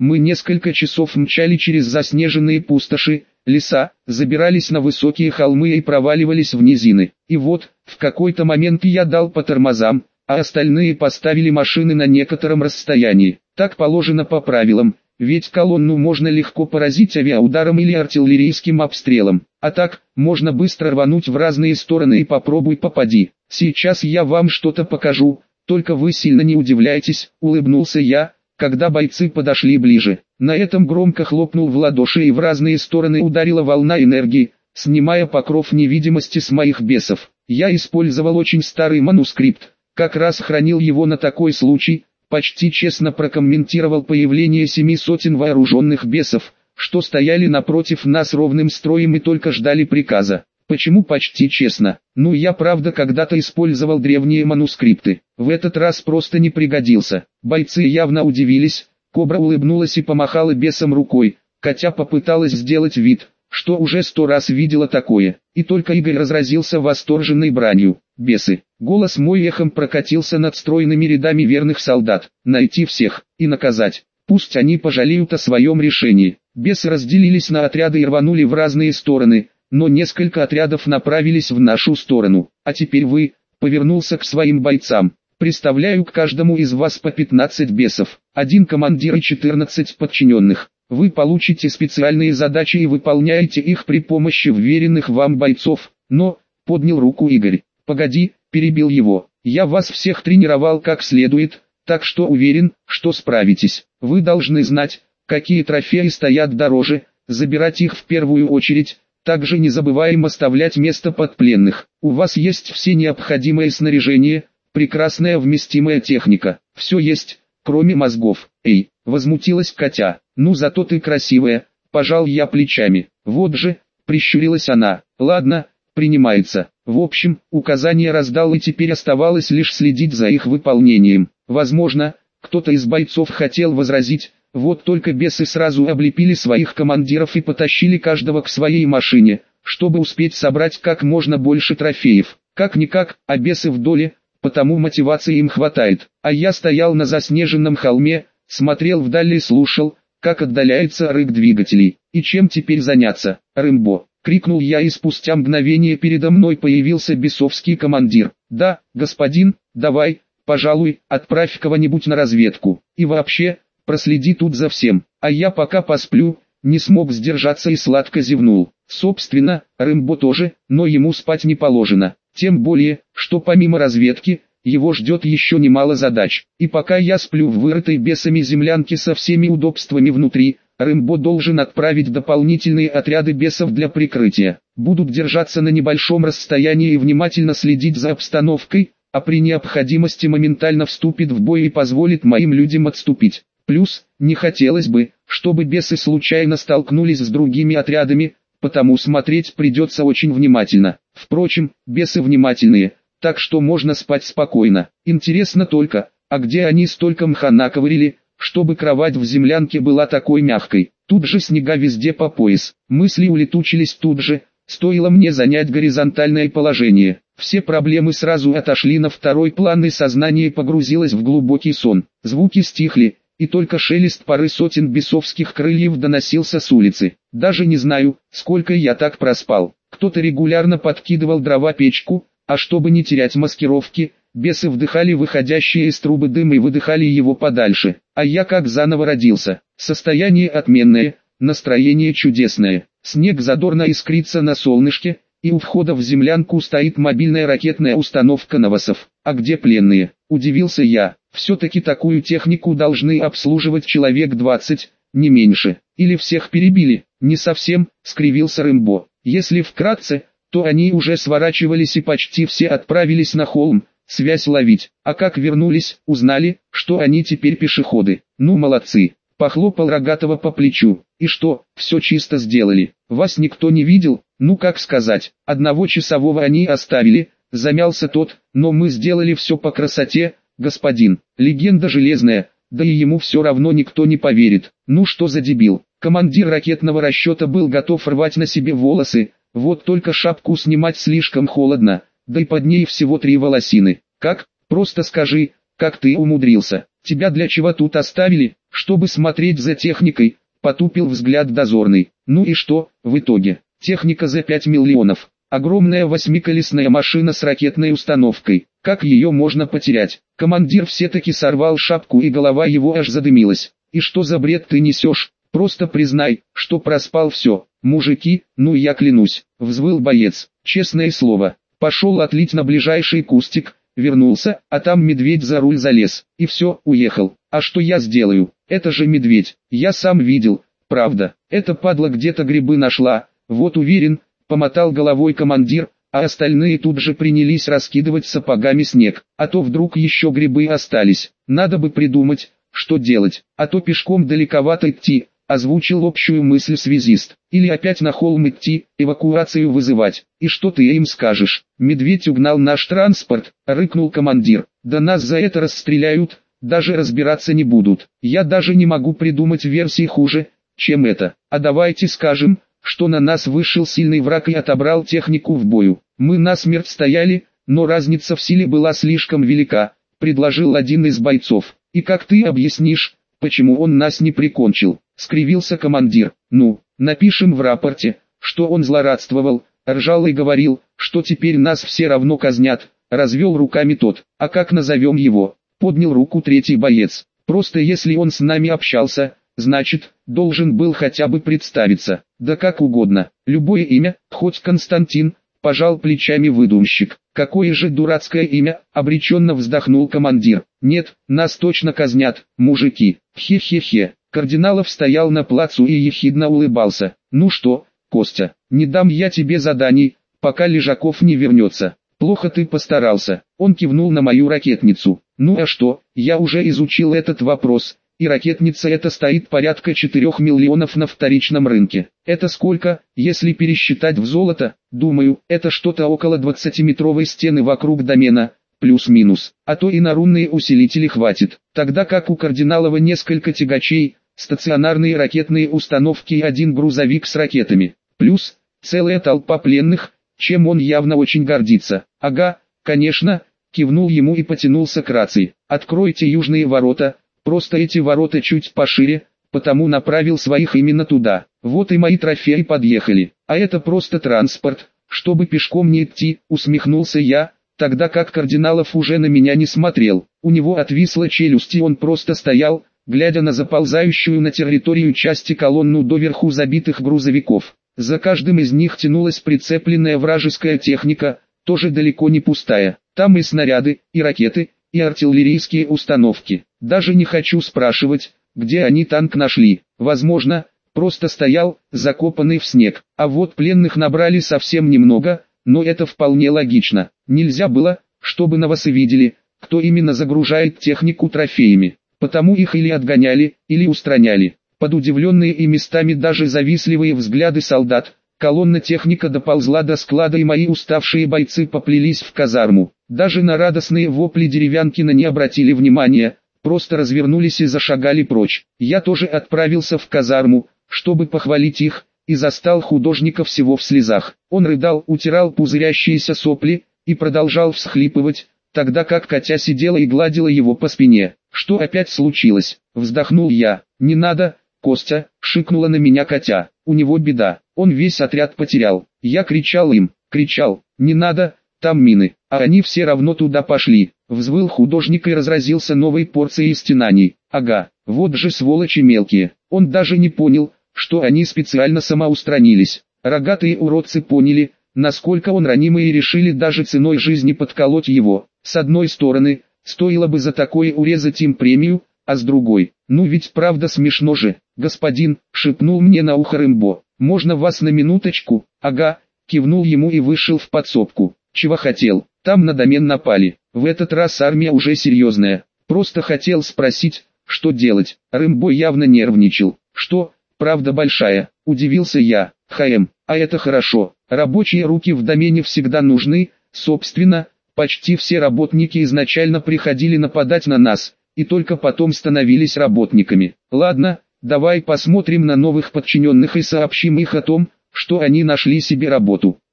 Мы несколько часов мчали через заснеженные пустоши, леса, забирались на высокие холмы и проваливались в низины. И вот, в какой-то момент я дал по тормозам, а остальные поставили машины на некотором расстоянии. Так положено по правилам, ведь колонну можно легко поразить авиаударом или артиллерийским обстрелом. А так, можно быстро рвануть в разные стороны и попробуй попади. Сейчас я вам что-то покажу, только вы сильно не удивляйтесь, улыбнулся я, когда бойцы подошли ближе. На этом громко хлопнул в ладоши и в разные стороны ударила волна энергии, снимая покров невидимости с моих бесов. Я использовал очень старый манускрипт, как раз хранил его на такой случай, почти честно прокомментировал появление семи сотен вооруженных бесов, что стояли напротив нас ровным строем и только ждали приказа. Почему почти честно? Ну я правда когда-то использовал древние манускрипты, в этот раз просто не пригодился. Бойцы явно удивились, Кобра улыбнулась и помахала бесом рукой, Катя попыталась сделать вид, что уже сто раз видела такое, и только Игорь разразился восторженной бранью. Бесы. Голос мой эхом прокатился над стройными рядами верных солдат. Найти всех и наказать. Пусть они пожалеют о своем решении. Бесы разделились на отряды и рванули в разные стороны, но несколько отрядов направились в нашу сторону. А теперь вы, повернулся к своим бойцам. Представляю к каждому из вас по пятнадцать бесов, один командир и четырнадцать подчиненных. Вы получите специальные задачи и выполняете их при помощи вверенных вам бойцов. Но, поднял руку Игорь. Погоди, перебил его. Я вас всех тренировал как следует, так что уверен, что справитесь. Вы должны знать, какие трофеи стоят дороже, забирать их в первую очередь. Также не забываем оставлять место под пленных. У вас есть все необходимое снаряжение, прекрасная вместимая техника. Все есть, кроме мозгов. Эй, возмутилась Катя. Ну зато ты красивая, пожал я плечами. Вот же, прищурилась она. Ладно, принимается. В общем, указания раздал и теперь оставалось лишь следить за их выполнением. Возможно, кто-то из бойцов хотел возразить, вот только бесы сразу облепили своих командиров и потащили каждого к своей машине, чтобы успеть собрать как можно больше трофеев. Как-никак, а бесы в доле, потому мотивации им хватает. А я стоял на заснеженном холме, смотрел вдаль и слушал, как отдаляется рык двигателей. И чем теперь заняться, Рэмбо? Крикнул я, и спустя мгновение передо мной появился бесовский командир. Да, господин, давай, пожалуй, отправь кого-нибудь на разведку. И вообще, проследи тут за всем. А я пока посплю, не смог сдержаться и сладко зевнул. Собственно, Рэмбо тоже, но ему спать не положено. Тем более, что помимо разведки, его ждет еще немало задач. И пока я сплю в вырытой бесами землянке со всеми удобствами внутри, Рэмбо должен отправить дополнительные отряды бесов для прикрытия. Будут держаться на небольшом расстоянии и внимательно следить за обстановкой, а при необходимости моментально вступит в бой и позволит моим людям отступить. Плюс, не хотелось бы, чтобы бесы случайно столкнулись с другими отрядами, потому смотреть придется очень внимательно. Впрочем, бесы внимательные, так что можно спать спокойно. Интересно только, а где они столько мха наковырили, чтобы кровать в землянке была такой мягкой? Тут же снега везде по пояс. Мысли улетучились тут же, стоило мне занять горизонтальное положение. Все проблемы сразу отошли на второй план и сознание погрузилось в глубокий сон. Звуки стихли, и только шелест пары сотен бесовских крыльев доносился с улицы. Даже не знаю, сколько я так проспал. Кто-то регулярно подкидывал дрова печку, а чтобы не терять маскировки, бесы вдыхали выходящие из трубы дым и выдыхали его подальше. А я как заново родился. Состояние отменное, настроение чудесное. Снег задорно искрится на солнышке, и у входа в землянку стоит мобильная ракетная установка «Новосов». А где пленные? Удивился я. Все-таки такую технику должны обслуживать человек двадцать, не меньше. Или всех перебили? Не совсем, скривился Рэмбо. Если вкратце, то они уже сворачивались и почти все отправились на холм, связь ловить. А как вернулись, узнали, что они теперь пешеходы. Ну молодцы. Похлопал Рогатого по плечу. И что, все чисто сделали? Вас никто не видел? Ну как сказать, одного часового они оставили, замялся тот, но мы сделали все по красоте, господин. Легенда железная, да и ему все равно никто не поверит. Ну что за дебил? Командир ракетного расчета был готов рвать на себе волосы, вот только шапку снимать слишком холодно, да и под ней всего три волосины. Как? Просто скажи, как ты умудрился? тебя для чего тут оставили? Чтобы смотреть за техникой, потупил взгляд дозорный. Ну и что, в итоге? Техника за пять миллионов. Огромная восьмиколесная машина с ракетной установкой. Как ее можно потерять? Командир все-таки сорвал шапку, и голова его аж задымилась. И что за бред ты несешь? Просто признай, что проспал все. Мужики, ну я клянусь, взвыл боец. Честное слово. Пошел отлить на ближайший кустик, вернулся, а там медведь за руль залез. И все, уехал. А что я сделаю? Это же медведь. Я сам видел. Правда, эта падла где-то грибы нашла. Вот уверен, помотал головой командир, а остальные тут же принялись раскидывать сапогами снег. А то вдруг еще грибы остались. Надо бы придумать, что делать, а то пешком далековато идти, озвучил общую мысль связист. Или опять на холм идти, эвакуацию вызывать. И что ты им скажешь? Медведь угнал наш транспорт, рыкнул командир. Да нас за это расстреляют, даже разбираться не будут. Я даже не могу придумать версии хуже, чем это. А давайте скажем, что на нас вышел сильный враг и отобрал технику в бою. Мы насмерть стояли, но разница в силе была слишком велика, предложил один из бойцов. И как ты объяснишь, почему он нас не прикончил? Скривился командир. Ну, напишем в рапорте, что он злорадствовал, ржал и говорил, что теперь нас все равно казнят. Развел руками тот. А как назовем его? Поднял руку третий боец. Просто если он с нами общался, значит, должен был хотя бы представиться. Да как угодно, любое имя, хоть Константин, пожал плечами выдумщик. Какое же дурацкое имя, обреченно вздохнул командир. Нет, нас точно казнят, мужики. Хе-хе-хе. Кардиналов стоял на плацу и ехидно улыбался. Ну что, Костя, не дам я тебе заданий, пока Лежаков не вернется. Плохо ты постарался. Он кивнул на мою ракетницу. Ну а что, я уже изучил этот вопрос. И ракетница эта стоит порядка четырёх миллионов на вторичном рынке. Это сколько, если пересчитать в золото? Думаю, это что-то около двадцатиметровой стены вокруг домена, плюс-минус. А то и на рунные усилители хватит. Тогда как у Кардиналова несколько тягачей, стационарные ракетные установки и один грузовик с ракетами. Плюс, целая толпа пленных, чем он явно очень гордится. Ага, конечно, кивнул ему и потянулся к рации. Откройте южные ворота. Просто эти ворота чуть пошире, потому направил своих именно туда. Вот и мои трофеи подъехали. А это просто транспорт, чтобы пешком не идти, усмехнулся я, тогда как Кардиналов уже на меня не смотрел. У него отвисла челюсть, и он просто стоял, глядя на заползающую на территорию части колонну доверху забитых грузовиков. За каждым из них тянулась прицепленная вражеская техника, тоже далеко не пустая. Там и снаряды, и ракеты, и артиллерийские установки. Даже не хочу спрашивать, где они танк нашли. Возможно, просто стоял, закопанный в снег. А вот пленных набрали совсем немного, но это вполне логично. Нельзя было, чтобы новосы видели, кто именно загружает технику трофеями. Потому их или отгоняли, или устраняли. Под удивленные и местами даже завистливые взгляды солдат, колонна техника доползла до склада, и мои уставшие бойцы поплелись в казарму. Даже на радостные вопли Деревянкина не обратили внимания, просто развернулись и зашагали прочь. Я тоже отправился в казарму, чтобы похвалить их, и застал художника всего в слезах. Он рыдал, утирал пузырящиеся сопли, и продолжал всхлипывать, тогда как Катя сидела и гладила его по спине. Что опять случилось? Вздохнул я. Не надо, Костя, шикнула на меня Катя. У него беда, он весь отряд потерял. Я кричал им, кричал, не надо, там мины, а они все равно туда пошли. Взвыл художник и разразился новой порцией стенаний. Ага, вот же сволочи мелкие. Он даже не понял, что они специально самоустранились. Рогатые уродцы поняли, насколько он ранимый, и решили даже ценой жизни подколоть его. С одной стороны, стоило бы за такое урезать им премию, а с другой, ну ведь правда смешно же. Господин, шепнул мне на ухо Рэмбо, можно вас на минуточку? Ага, кивнул ему и вышел в подсобку. Чего хотел? Там на домен напали. В этот раз армия уже серьезная. Просто хотел спросить, что делать. Рэмбо явно нервничал. Что, правда большая? Удивился я. ХМ, а это хорошо. Рабочие руки в домене всегда нужны. Собственно, почти все работники изначально приходили нападать на нас, и только потом становились работниками. Ладно, давай посмотрим на новых подчиненных и сообщим их о том, что они нашли себе работу.